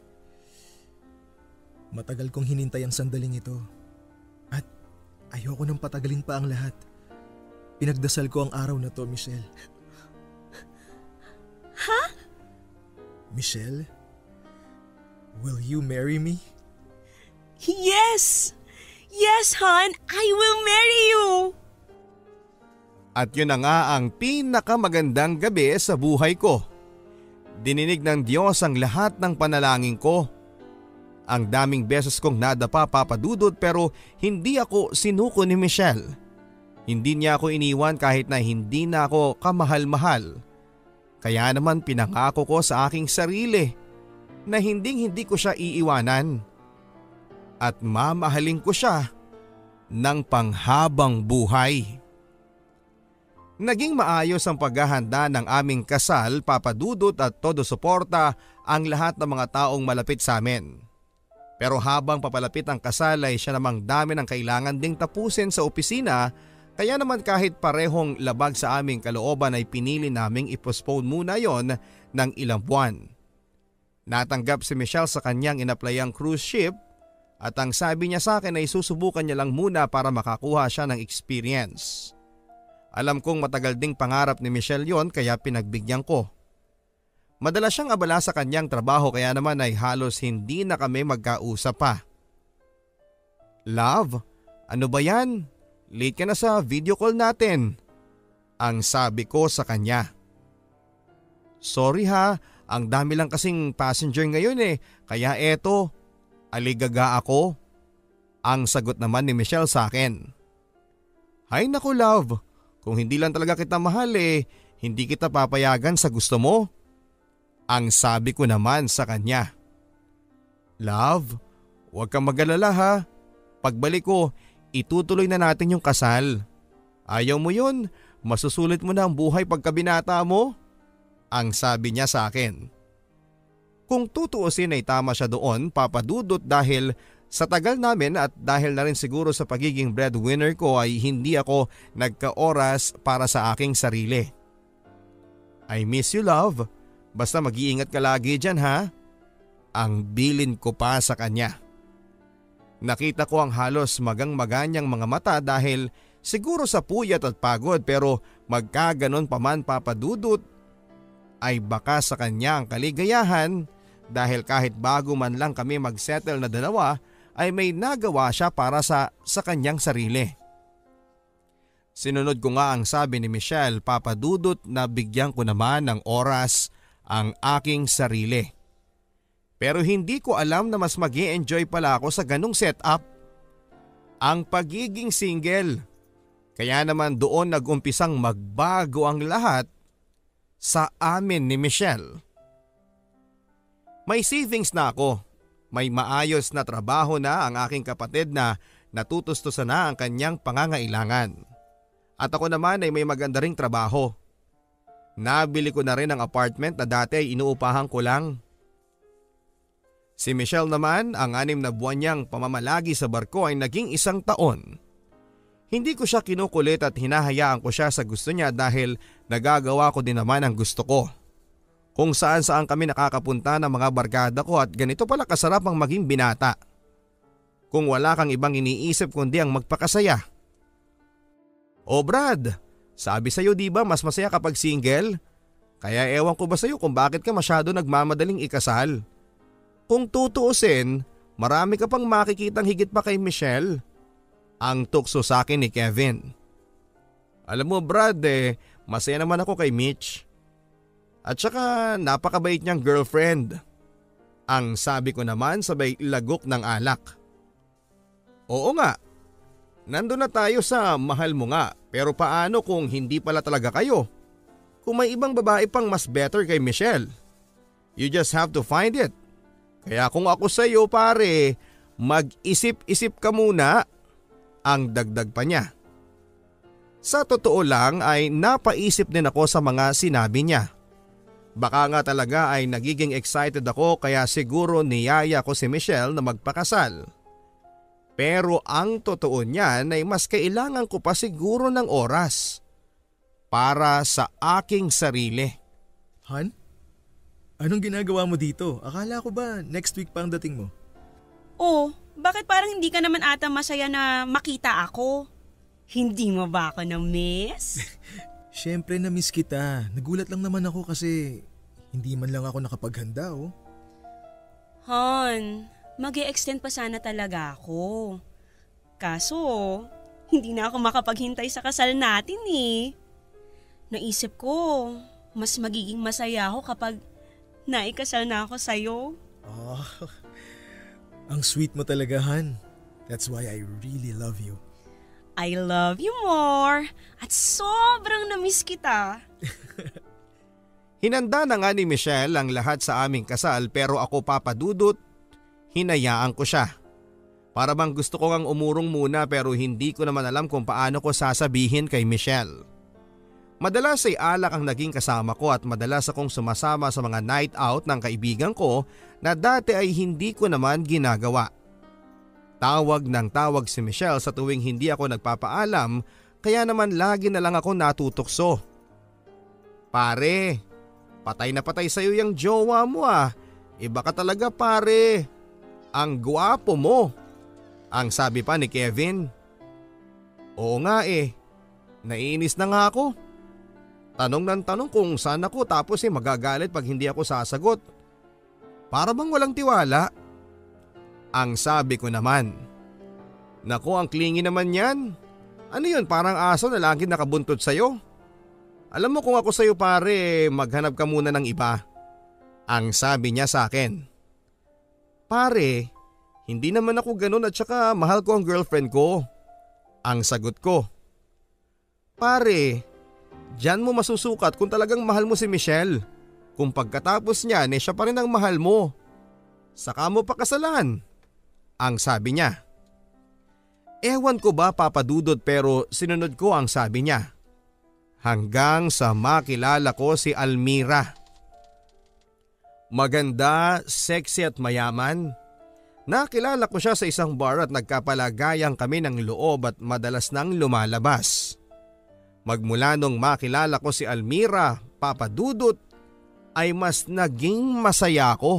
Matagal kong hinintay ang sandaling ito. At ayoko nang patagalin pa ang lahat. Pinagdasal ko ang araw na to, Michelle. Ha? Michelle? Will you marry me? Yes! Yes, hon! I will marry you! At yun na nga ang pinakamagandang gabi sa buhay ko. Dininig ng Diyos ang lahat ng panalangin ko. Ang daming beses kong nadapa, Papa Dudut, pero hindi ako sinuko ni Michelle. Hindi niya ako iniwan kahit na hindi na ako kamahal-mahal. Kaya naman pinangako ko sa aking sarili na hinding hindi ko siya iiwanan. At mamahalin ko siya ng panghabang buhay. Naging maayos ang paghahanda ng aming kasal, Papa Dudut, at todo suporta ang lahat ng mga taong malapit sa amin. Pero habang papalapit ang kasal ay siya namang dami ng kailangan ding tapusin sa opisina, kaya naman kahit parehong labag sa aming kalooban ay pinili naming i-postpone muna yon ng ilang buwan. Natanggap si Michelle sa kanyang inaplayang cruise ship at ang sabi niya sa akin ay susubukan niya lang muna para makakuha siya ng experience. Alam kong matagal ding pangarap ni Michelle yon kaya pinagbigyan ko. Madalas siyang abala sa kanyang trabaho kaya naman ay halos hindi na kami magkausap pa. Love, ano ba yan? Late ka na sa video call natin. Ang sabi ko sa kanya. Sorry ha, ang dami lang kasing passenger ngayon eh, kaya eto, aligaga ako. Ang sagot naman ni Michelle sa akin. Hay naku love, kung hindi lang talaga kita mahal eh, hindi kita papayagan sa gusto mo. Ang sabi ko naman sa kanya. Love, huwag kang mag-alala ha. Pagbalik ko, itutuloy na natin yung kasal. Ayaw mo yun, masusulit mo na ang buhay pagkabinata mo. Ang sabi niya sa akin. Kung tutuusin ay tama siya doon, Papa Dudut, dahil sa tagal namin at dahil na rin siguro sa pagiging breadwinner ko ay hindi ako nagka-oras para sa aking sarili. I miss you love, basta mag-iingat ka lagi dyan ha. Ang bilin ko pa sa kanya. Nakita ko ang halos magang-maganyang mga mata dahil siguro sa puyat at pagod, pero magkaganon pa man Papa Dudut ay baka sa kanya ang kaligayahan dahil kahit bago man lang kami magsettle na dalawa ay may nagawa siya para sa, sa kanyang sarili. Sinunod ko nga ang sabi ni Michelle, Papa Dudut, na bigyan ko naman ng oras ang aking sarili. Pero hindi ko alam na mas mag-i-enjoy pala ako sa ganung setup. Ang pagiging single. Kaya naman doon nag-umpisang magbago ang lahat sa amin ni Michelle. May savings na ako. May maayos na trabaho na ang aking kapatid na natutustusan na ang kanyang pangangailangan. At ako naman ay may maganda ring trabaho. Nabili ko na rin ang apartment na dati ay inuupahan ko lang. Si Michelle naman, ang anim na buwan niyang pamamalagi sa barko ay naging isang taon. Hindi ko siya kinukulit at hinahayaan ko siya sa gusto niya dahil nagagawa ko din naman ang gusto ko. Kung saan saan kami nakakapunta ng mga barkada ko at ganito pala kasarap ang maging binata. Kung wala kang ibang iniisip kundi ang magpakasaya. O Brad, sabi sa'yo di ba mas masaya kapag single? Kaya ewan ko ba sa'yo kung bakit ka masyado nagmamadaling ikasal? Kung tutuusin, marami ka pang makikitang higit pa kay Michelle. Ang tukso sa akin ni Kevin. Alam mo Brad eh, masaya naman ako kay Mitch. At saka napakabait niyang girlfriend. Ang sabi ko naman sabay lagok ng alak. Oo nga, nandun na tayo sa mahal mo nga pero paano kung hindi pala talaga kayo? Kung may ibang babae pang mas better kay Michelle. You just have to find it. Kaya kung ako sa iyo pare, mag-isip-isip ka muna, ang dagdag pa niya. Sa totoo lang ay napaisip din ako sa mga sinabi niya. Baka nga talaga ay nagiging excited ako kaya siguro niyaya ko si Michelle na magpakasal. Pero ang totoo niyan ay mas kailangan ko pa siguro ng oras para sa aking sarili. Han? Anong ginagawa mo dito? Akala ko ba next week pa ang dating mo? Oh, bakit parang hindi ka naman ata masaya na makita ako? Hindi mo ba ako na-miss? Siyempre na-miss kita. Nagulat lang naman ako kasi hindi man lang ako nakapaghanda oh. Han, mag-e-extend pa sana talaga ako. Kaso, hindi na ako makapaghintay sa kasal natin eh. Naisip ko, mas magiging masaya ako kapag naikasal na ako sa'yo. Oh, ang sweet mo talaga, Han. That's why I really love you. I love you more. At sobrang namiss kita. Hinanda na nga ni Michelle ang lahat sa aming kasal pero ako papadudot, hinayaan ko siya. Para bang gusto ko ngang umurong muna pero hindi ko naman alam kung paano ko sasabihin kay Michelle. Madalas ay alak ang naging kasama ko at madalas akong sumasama sa mga night out ng kaibigan ko na dati ay hindi ko naman ginagawa. Tawag ng tawag si Michelle sa tuwing hindi ako nagpapaalam kaya naman lagi na lang ako natutokso. Pare, patay na patay sa'yo yung jowa mo ah. Iba ka talaga pare. Ang gwapo mo. Ang sabi pa ni Kevin. Oo nga eh, naiinis na nga ako. Tanong ng tanong kung saan ako tapos eh magagalit pag hindi ako sasagot. Para bang walang tiwala? Ang sabi ko naman. Naku, ang clingy naman yan. Ano yun, parang aso na lagi nakabuntot sa'yo? Alam mo kung ako sa'yo pare, maghanap ka muna ng iba. Ang sabi niya sa akin. Pare, hindi naman ako ganun at saka mahal ko ang girlfriend ko. Ang sagot ko. Pare, diyan mo masusukat kung talagang mahal mo si Michelle. Kung pagkatapos niya, eh, siya pa rin ang mahal mo. Saka mo pakasalan. Ang sabi niya. Ewan ko ba papadudod pero sinunod ko ang sabi niya. Hanggang sa makilala ko si Almira. Maganda, sexy at mayaman. Nakilala ko siya sa isang bar at nagkapalagayan kami ng loob at madalas nang lumalabas. Magmula nung makilala ko si Almira, papadudot, ay mas naging masaya ko.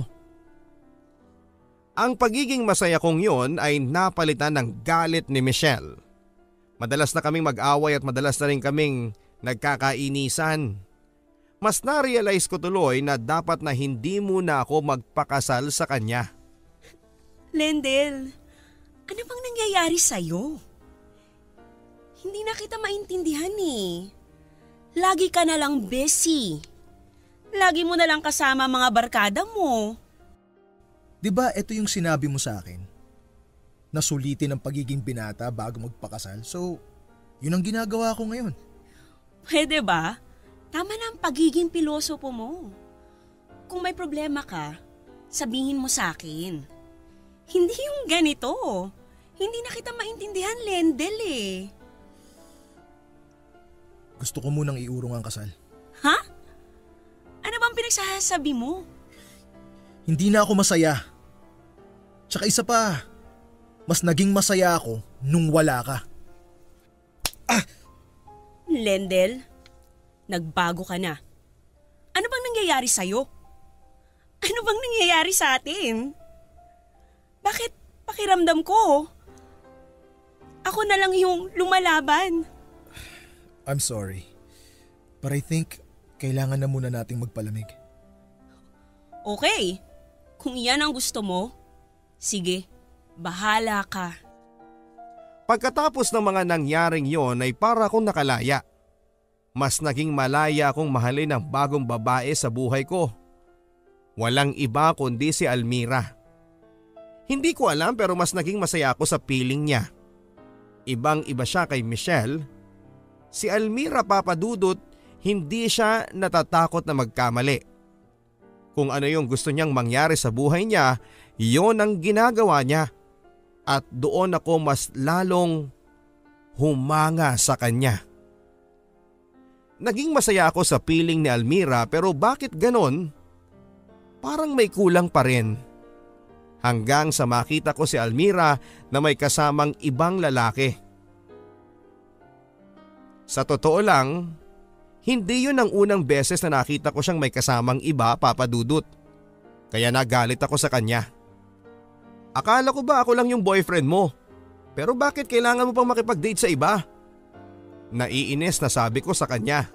Ang pagiging masaya kong yon ay napalitan ng galit ni Michelle. Madalas na kaming mag-away at madalas na rin kaming nagkakainisan. Mas na-realize ko tuloy na dapat na hindi muna ako magpakasal sa kanya. Lendel, ano bang nangyayari sa'yo? Hindi na kita maintindihan eh. Lagi ka na lang busy. Lagi mo na lang kasama mga barkada mo. Diba ito yung sinabi mo sa akin? Nasulitin ang pagiging binata bago magpakasal. So, yun ang ginagawa ko ngayon. Pwede ba? Tama na ang pagiging pilosopo mo. Kung may problema ka, sabihin mo sa akin. Hindi yung ganito. Hindi na kita maintindihan, Lendel eh. Gusto ko munang iurong ang kasal. Ha? Ano bang pinagsasabi mo? Hindi na ako masaya. Tsaka isa pa, mas naging masaya ako nung wala ka. Lendel, nagbago ka na. Ano bang nangyayari sa'yo? Ano bang nangyayari sa atin? Bakit pakiramdam ko? Ako na lang yung lumalaban. I'm sorry. But I think kailangan na muna nating magpalamig. Okay, kung iyan ang gusto mo, sige, bahala ka. Pagkatapos ng mga nangyaring yon ay para akong nakalaya. Mas naging malaya akong mahalin ang bagong babae sa buhay ko. Walang iba kundi si Almira. Hindi ko alam pero mas naging masaya ako sa piling niya. Ibang iba siya kay Michelle. Si Almira, Papa Dudut, hindi siya natatakot na magkamali. Kung ano yung gusto niyang mangyari sa buhay niya, yon ang ginagawa niya. At doon ako mas lalong humanga sa kanya. Naging masaya ako sa piling ni Almira pero bakit ganon? Parang may kulang pa rin. Hanggang sa makita ko si Almira na may kasamang ibang lalaki. Sa totoo lang, hindi yun ang unang beses na nakita ko siyang may kasamang iba, Papa Dudut. Kaya nagalit ako sa kanya. Akala ko ba ako lang yung boyfriend mo? Pero bakit kailangan mo pang makipag-date sa iba? Naiinis na sabi ko sa kanya.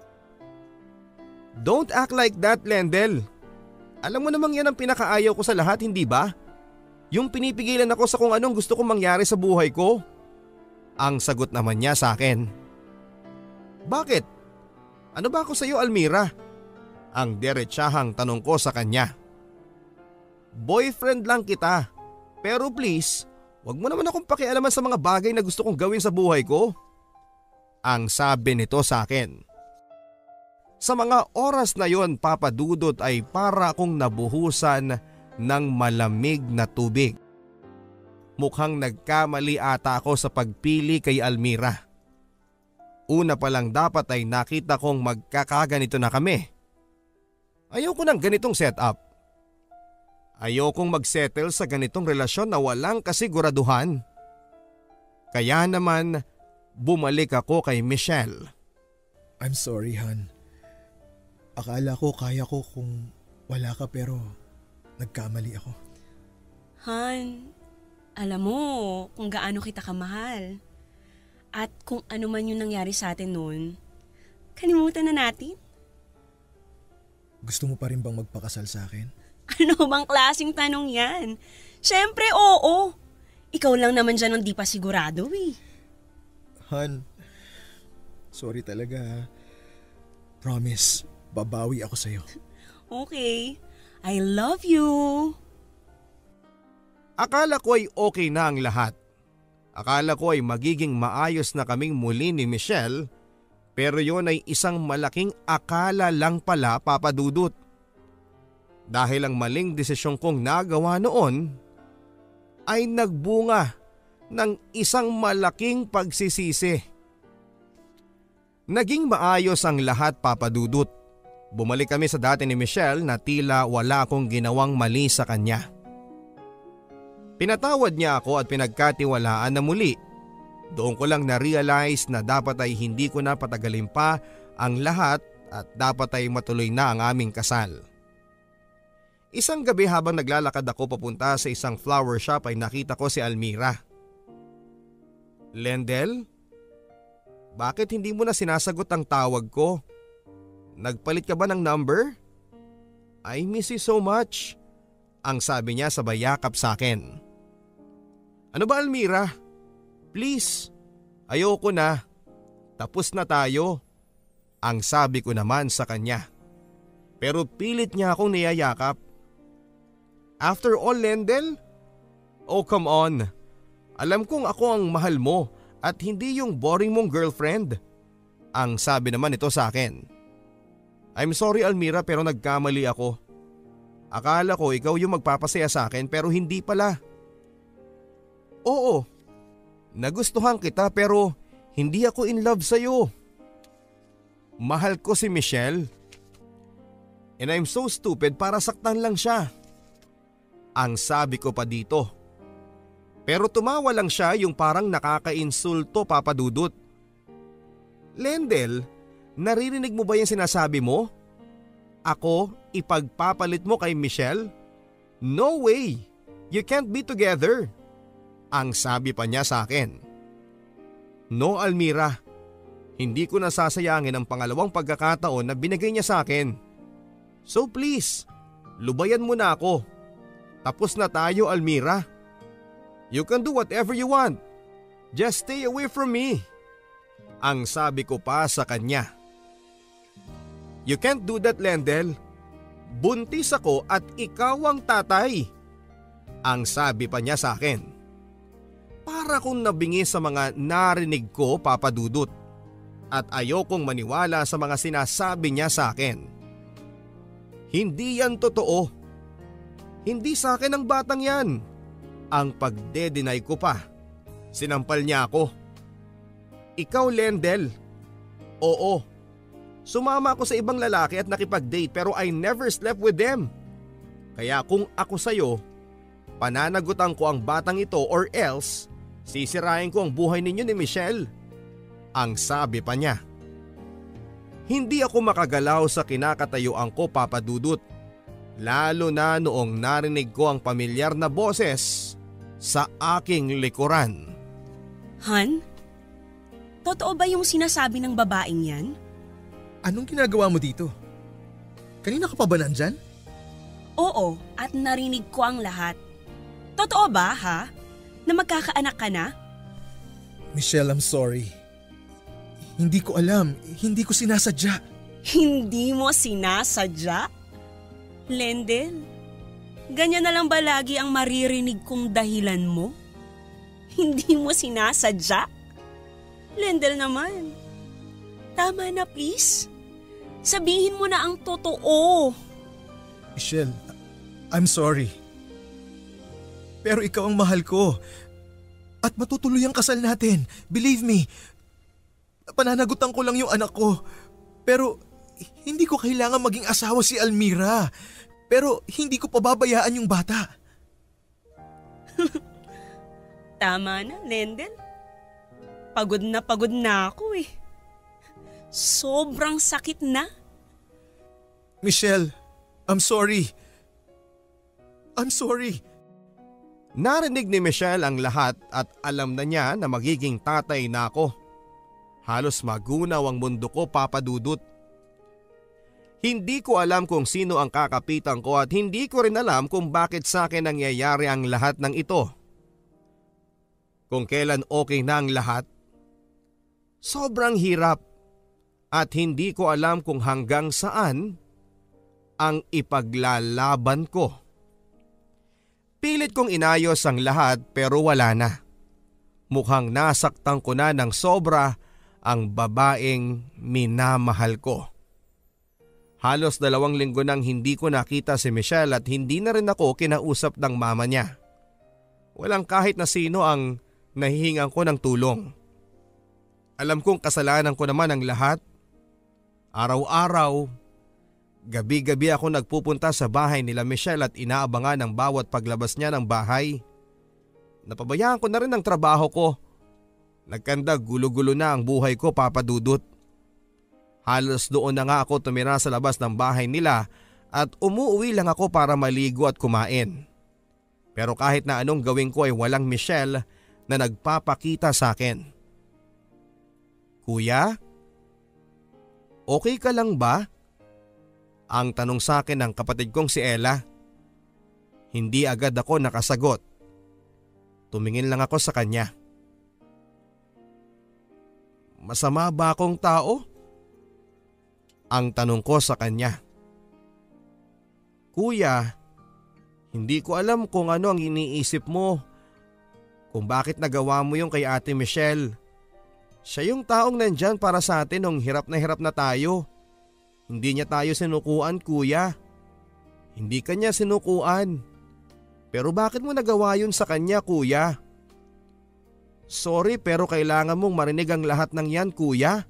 Don't act like that, Lendel. Alam mo namang yan ang pinakaayaw ko sa lahat, hindi ba? Yung pinipigilan ako sa kung anong gusto kong mangyari sa buhay ko. Ang sagot naman niya sa akin. Bakit? Ano ba ako sa iyo, Almira? Ang diretsahang tanong ko sa kanya. Boyfriend lang kita. Pero please, wag mo naman akong pakialaman sa mga bagay na gusto kong gawin sa buhay ko. Ang sabi nito sa akin. Sa mga oras na yon, Papa Dudut, ay para akong nabuhusan ng malamig na tubig. Mukhang nagkamali ata ako sa pagpili kay Almira. Una pa lang dapat ay nakita kong magkakaganito na kami. Ayoko ng ganitong setup. Ayokong magsettle sa ganitong relasyon na walang kasiguraduhan. Kaya naman bumalik ako kay Michelle. I'm sorry, Han. Akala ko kaya ko kung wala ka pero nagkamali ako. Han, alam mo kung gaano kita kamahal. At kung ano man yung nangyari sa atin noon, kalimutan na natin. Gusto mo pa rin bang magpakasal sa akin? Ano bang klaseng tanong yan? Siyempre, oo. Ikaw lang naman dyan ang di pa sigurado eh. Han, sorry talaga. Promise, babawi ako sa'yo. Okay, I love you. Akala ko ay okay na ang lahat. Akala ko ay magiging maayos na kaming muli ni Michelle. Pero yon ay isang malaking akala lang pala, Papa Dudut. Dahil ang maling desisyong kong nagawa noon ay nagbunga ng isang malaking pagsisisi. Naging maayos ang lahat, Papa Dudut. Bumalik kami sa dati ni Michelle na tila wala akong ginawang mali sa kanya. Pinatawad niya ako at pinagkatiwalaan na muli. Doon ko lang na-realize na dapat ay hindi ko na patagalin pa ang lahat at dapat ay matuloy na ang aming kasal. Isang gabi habang naglalakad ako papunta sa isang flower shop ay nakita ko si Almira. Lendel? Bakit hindi mo na sinasagot ang tawag ko? Nagpalit ka ba ng number? I miss you so much. Ang sabi niya sabay yakap sa akin. Ano ba, Almira? Please, ayoko na. Tapos na tayo. Ang sabi ko naman sa kanya. Pero pilit niya akong niyayakap. After all, Lendel? Oh, come on. Alam kong ako ang mahal mo at hindi yung boring mong girlfriend. Ang sabi naman ito sa akin. I'm sorry, Almira, pero nagkamali ako. Akala ko ikaw yung magpapasaya sa akin pero hindi pala. Oo, nagustuhan kita pero hindi ako in love sa'yo. Mahal ko si Michelle. And I'm so stupid para saktan lang siya. Ang sabi ko pa dito. Pero tumawa lang siya yung parang nakakainsulto, Papa Dudut. Lendel, naririnig mo ba yung sinasabi mo? Ako, ipagpapalit mo kay Michelle? No way! You can't be together. Ang sabi pa niya sa akin. No, Almira. Hindi ko nasasayangin ang pangalawang pagkakataon na binigay niya sa akin. So please, lubayan mo na ako. Tapos na tayo, Almira. You can do whatever you want. Just stay away from me. Ang sabi ko pa sa kanya. You can't do that, Lendel. Buntis ako at ikaw ang tatay. Ang sabi pa niya sa akin. Para kong nabingi sa mga narinig ko, Papa Dudut. At ayokong maniwala sa mga sinasabi niya sa akin. Hindi yan totoo. Hindi sa akin ang batang yan. Ang pagde-deny ko pa. Sinampal niya ako. Ikaw, Lendel. Oo. Sumama ako sa ibang lalaki at nakipag-date pero I never slept with them. Kaya kung ako sa'yo, pananagutan ko ang batang ito or else sisirain ko ang buhay ninyo ni Michelle. Ang sabi pa niya. Hindi ako makagalaw sa kinakatayuan ko, Papa Dudut. Lalo na noong narinig ko ang pamilyar na boses sa aking likuran. Han? Totoo ba yung sinasabi ng babaeng yan? Anong ginagawa mo dito? Kanina ka pa ba nandyan? Oo, at narinig ko ang lahat. Totoo ba, ha? Na magkakaanak ka na? Michelle, I'm sorry. Hindi ko alam. Hindi ko sinasadya. Hindi mo sinasadya? Lendel, ganyan na lang ba lagi ang maririnig kong dahilan mo? Hindi mo sinasadya? Lendel naman. Tama na, please. Sabihin mo na ang totoo. Michelle, I'm sorry. Pero ikaw ang mahal ko. At matutuloy ang kasal natin. Believe me. Pananagutan ko lang yung anak ko. Pero hindi ko kailangan maging asawa si Almira. Pero hindi ko pababayaan yung bata. Tama na, Lendel. Pagod na pagod na ako eh. Sobrang sakit na. Michelle, I'm sorry. I'm sorry. Narinig ni Michelle ang lahat at alam na niya na magiging tatay na ako. Halos magunaw ang mundo ko, Papa Dudut. Hindi ko alam kung sino ang kakapitan ko at hindi ko rin alam kung bakit sa akin nangyayari ang lahat ng ito. Kung kailan okay na ang lahat. Sobrang hirap at hindi ko alam kung hanggang saan ang ipaglalaban ko. Pilit kong inayos ang lahat pero wala na. Mukhang nasaktan ko na ng sobra ang babaeng minamahal ko. Halos dalawang linggo nang hindi ko nakita si Michelle at hindi na rin ako kinausap ng mama niya. Walang kahit na sino ang nahihingan ko ng tulong. Alam kong kasalanan ko naman ang lahat. Araw-araw, gabi-gabi ako nagpupunta sa bahay nila Michelle at inaabangan ang bawat paglabas niya ng bahay. Napabayaan ko na rin ang trabaho ko. Nagkanda gulo-gulo na ang buhay ko, Papa Dudut. Halos doon na nga ako tumira sa labas ng bahay nila at umuwi lang ako para maligo at kumain. Pero kahit na anong gawin ko ay walang Michelle na nagpapakita sa akin. Kuya? Okay ka lang ba? Ang tanong sa akin ng kapatid kong si Ella. Hindi agad ako nakasagot. Tumingin lang ako sa kanya. Masama ba akong tao? Ang tanong ko sa kanya. Kuya, hindi ko alam kung ano ang iniisip mo. Kung bakit nagawa mo yung kay Ate Michelle. Siya yung taong nandyan para sa atin nung hirap na hirap na tayo. Hindi niya tayo sinukuan, kuya. Hindi kanya sinukuan. Pero bakit mo nagawa yun sa kanya, kuya? Sorry pero kailangan mong marinig ang lahat ng yan, kuya.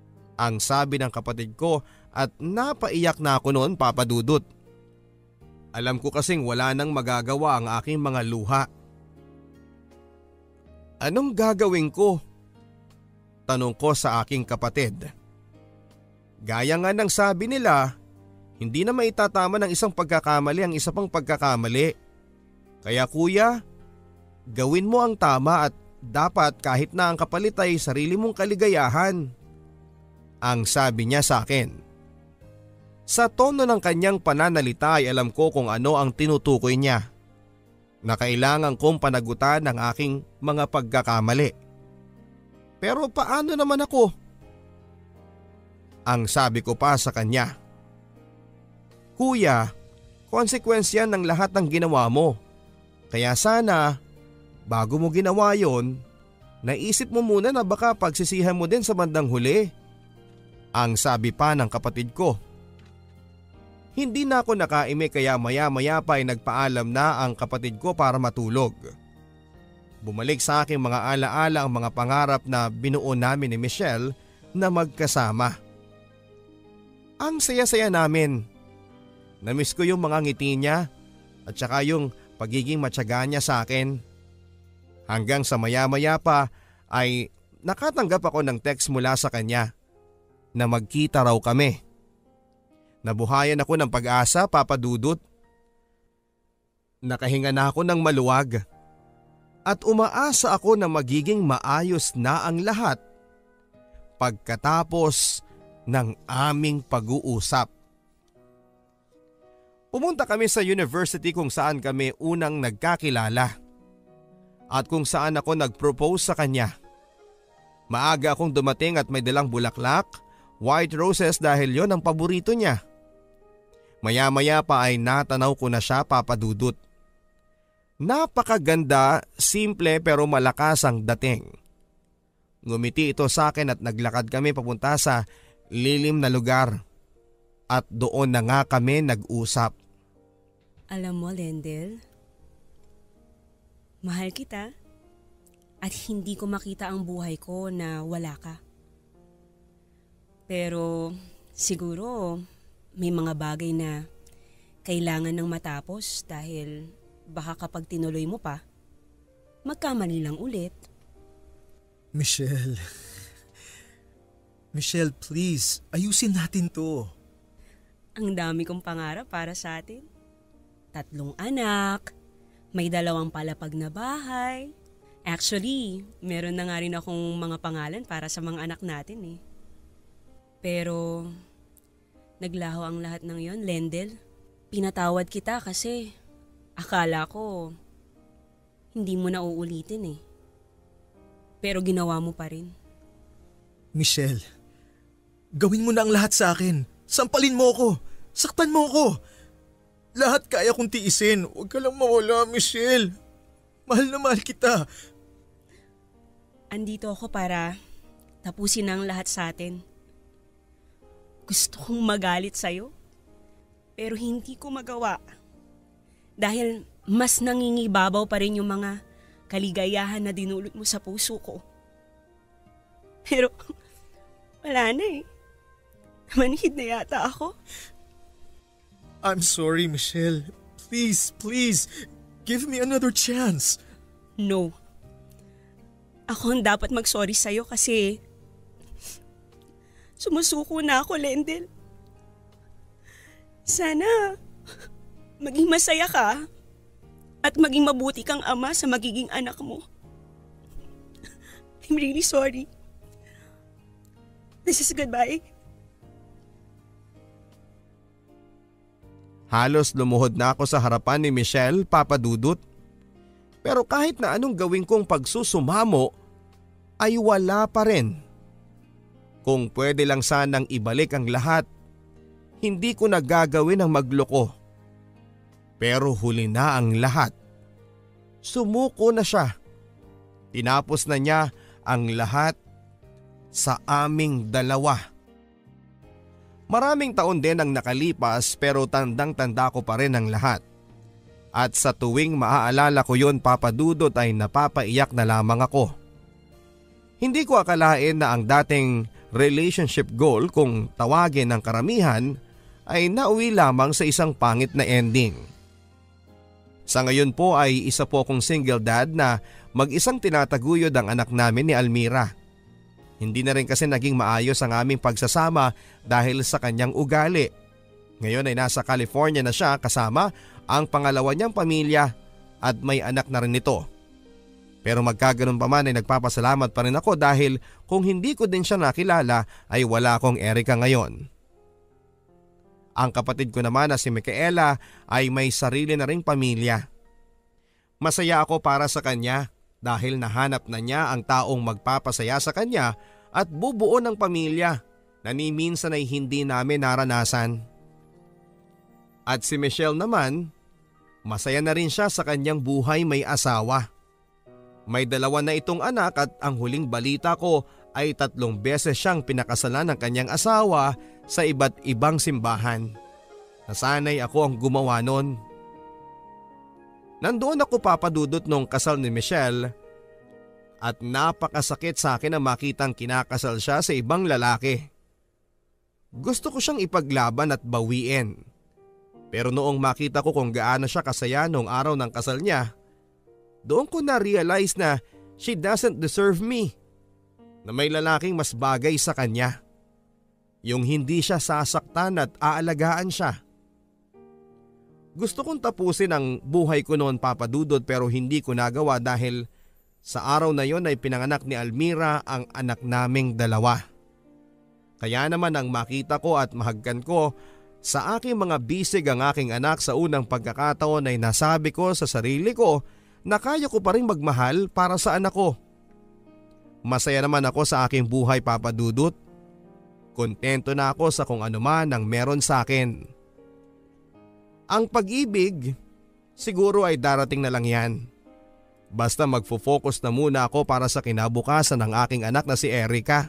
Ang sabi ng kapatid ko at napaiyak na ako noon, Papa Dudut. Alam ko kasing wala nang magagawa ang aking mga luha. Anong gagawin ko? Tanong ko sa aking kapatid. Gaya nga ng sabi nila, hindi na maitatama ng isang pagkakamali ang isa pang pagkakamali. Kaya kuya, gawin mo ang tama at dapat kahit na ang kapalit ay sarili mong kaligayahan. Ang sabi niya sa akin. Sa tono ng kanyang pananalita ay alam ko kung ano ang tinutukoy niya. Na kailangan kong panagutan ang aking mga pagkakamali. Pero paano naman ako? Ang sabi ko pa sa kanya. Kuya, konsekwensya ng lahat ng ginawa mo. Kaya sana, bago mo ginawa yon, naisip mo muna na baka pagsisihan mo din sa bandang huli. Ang sabi pa ng kapatid ko. Hindi na ako nakaime kaya maya-maya pa ay nagpaalam na ang kapatid ko para matulog. Bumalik sa aking mga alaala ang mga pangarap na binuo namin ni Michelle na magkasama. Ang saya-saya namin. Namiss ko yung mga ngiti niya at saka yung pagiging matyaga niya sa akin. Hanggang sa maya-maya pa ay nakatanggap ako ng text mula sa kanya na magkita raw kami. Nabuhayan ako ng pag-asa, Papa Dudut. Nakahinga na ako ng maluwag at umaasa ako na magiging maayos na ang lahat pagkatapos ng aming pag-uusap. Pumunta kami sa university kung saan kami unang nagkakilala at kung saan ako nag-propose sa kanya. Maaga akong dumating at may dalang bulaklak, white roses dahil yon ang paborito niya. Maya-maya pa ay natanaw ko na siya, Papa Dudut. Napakaganda, simple pero malakas ang dating. Ngumiti ito sa akin at naglakad kami papunta sa lilim na lugar. At doon na nga kami nag-usap. Alam mo, Lendel, mahal kita at hindi ko makita ang buhay ko na wala ka. Pero siguro may mga bagay na kailangan ng matapos dahil baka kapag tinuloy mo pa, magkamali lang ulit. Michelle. Michelle, please, ayusin natin to. Ang dami kong pangarap para sa atin. Tatlong anak, may dalawang palapag na bahay. Actually, meron na nga rin akong mga pangalan para sa mga anak natin eh. Pero naglaho ang lahat ng yon, Lendel. Pinatawad kita kasi akala ko hindi mo na uulitin eh. Pero ginawa mo pa rin. Michelle, gawin mo na ang lahat sa akin. Sampalin mo ako. Saktan mo ako. Lahat kaya kong tiisin. Huwag ka lang mawala, Michelle. Mahal na mahal kita. Andito ako para tapusin ang lahat sa atin. Gusto kong magalit sa'yo, pero hindi ko magawa. Dahil mas nangingibabaw pa rin yung mga kaligayahan na dinulot mo sa puso ko. Pero wala na eh. Manhid na yata ako. I'm sorry, Michelle. Please, please, give me another chance. No. Ako ang dapat mag-sorry sa'yo kasi sumusuko na ako, Lendel. Sana maging masaya ka at maging mabuti kang ama sa magiging anak mo. I'm really sorry. This is goodbye. Halos lumuhod na ako sa harapan ni Michelle, Papa Dudut. Pero kahit na anong gawin kong pagsusumamo, ay wala pa rin. Kung pwede lang sanang ibalik ang lahat, hindi ko na gagawin ang magloko. Pero huli na ang lahat. Sumuko na siya. Tinapos na niya ang lahat sa aming dalawa. Maraming taon din ang nakalipas pero tandang-tanda ko pa rin ang lahat. At sa tuwing maaalala ko yon, Papa Dudut, ay napapaiyak na lamang ako. Hindi ko akalain na ang dating relationship goal, kung tawagin ng karamihan, ay nauwi lamang sa isang pangit na ending. Sa ngayon po ay isa po akong single dad na mag-isang tinataguyod ang anak namin ni Almira. Hindi na rin kasi naging maayos ang aming pagsasama dahil sa kanyang ugali. Ngayon ay nasa California na siya kasama ang pangalawa niyang pamilya at may anak na rin ito. Pero magkaganon pa man ay nagpapasalamat pa rin ako dahil kung hindi ko din siya nakilala ay wala akong Erica ngayon. Ang kapatid ko naman na si Micaela ay may sarili na ring pamilya. Masaya ako para sa kanya dahil nahanap na niya ang taong magpapasaya sa kanya at bubuo ng pamilya na ni minsan ay hindi namin naranasan. At si Michelle naman, masaya na rin siya sa kanyang buhay may asawa. May dalawa na itong anak at ang huling balita ko ay tatlong beses siyang pinakasalan ng kanyang asawa sa iba't ibang simbahan. Nasanay ako ang gumawa nun. Nandoon ako papadudot nung kasal ni Michelle at napakasakit sa akin na makitang kinakasal siya sa ibang lalaki. Gusto ko siyang ipaglaban at bawiin. Pero noong makita ko kung gaano siya kasaya noong araw ng kasal niya, doon ko na-realize na she doesn't deserve me. Na may lalaking mas bagay sa kanya. Yung hindi siya sasaktan at aalagaan siya. Gusto kong tapusin ang buhay ko noon papadudod pero hindi ko nagawa dahil sa araw na yon ay pinanganak ni Almira ang anak naming dalawa. Kaya naman ang makita ko at mahagkan ko sa aking mga bisig ang aking anak sa unang pagkakataon ay nasabi ko sa sarili ko na kaya ko pa rin magmahal para sa anak ko. Masaya naman ako sa aking buhay papadudot. Kontento na ako sa kung ano man ang meron sa akin. Ang pag-ibig, siguro ay darating na lang yan. Basta magfo-focus na muna ako para sa kinabukasan ng aking anak na si Erica.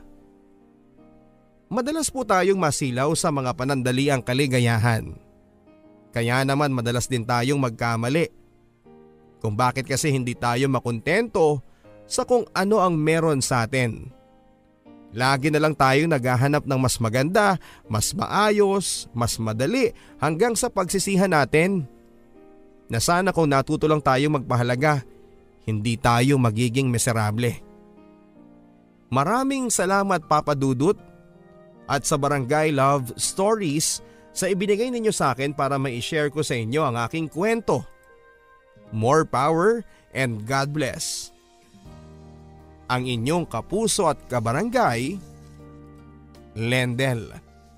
Madalas po tayong masilaw sa mga panandaliang kaligayahan. Kaya naman madalas din tayong magkamali. Kung bakit kasi hindi tayo makontento sa kung ano ang meron sa atin. Lagi na lang tayong naghahanap ng mas maganda, mas maayos, mas madali hanggang sa pagsisihan natin. Na sana kung natuto lang tayong magpahalaga, hindi tayo magiging miserable. Maraming salamat Papa Dudut at sa Barangay Love Stories sa ibinigay ninyo sa akin para ma-share ko sa inyo ang aking kwento. More power and God bless. Ang inyong kapuso at kabarangay, Lendel.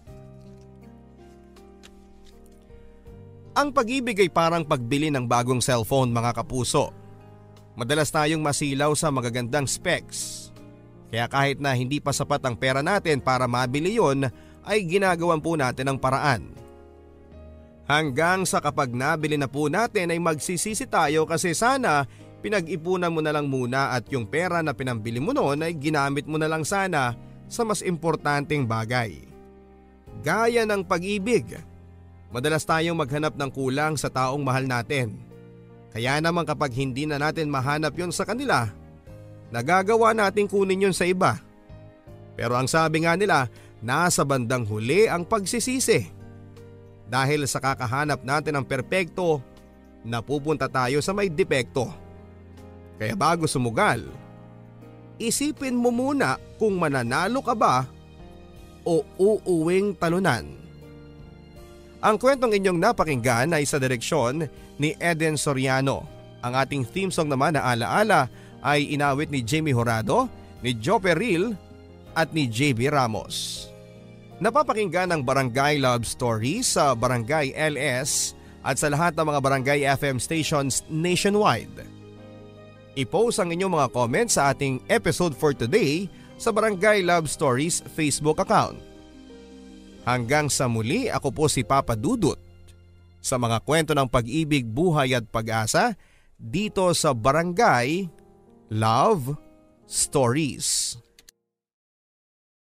Ang pag-ibig ay parang pagbili ng bagong cellphone mga kapuso. Madalas tayong masilaw sa magagandang specs. Kaya kahit na hindi pa sapat ang pera natin para mabili yon, ay ginagawan po natin ang paraan. Hanggang sa kapag nabili na po natin ay magsisisi tayo kasi sana pinag-ipunan mo na lang muna at yung pera na pinambili mo noon ay ginamit mo na lang sana sa mas importanteng bagay. Gaya ng pag-ibig, madalas tayong maghanap ng kulang sa taong mahal natin. Kaya naman kapag hindi na natin mahanap yon sa kanila, nagagawa nating kunin yon sa iba. Pero ang sabi nga nila, nasa bandang huli ang pagsisisi. Dahil sa kakahanap natin ng perpekto, napupunta tayo sa may depekto. Kaya bago sumugal, isipin mo muna kung mananalo ka ba o uuwing talunan. Ang kwentong inyong napakinggan ay sa direksyon ni Eden Soriano. Ang ating theme song naman na Alaala ay inawit ni Jamie Horado, ni Joe Peril at ni J B Ramos. Napapakinggan ang Barangay Love Stories sa Barangay L S at sa lahat ng mga Barangay F M stations nationwide. I-post ang inyong mga comments sa ating episode for today sa Barangay Love Stories Facebook account. Hanggang sa muli, ako po si Papa Dudut sa mga kwento ng pag-ibig, buhay at pag-asa dito sa Barangay Love Stories.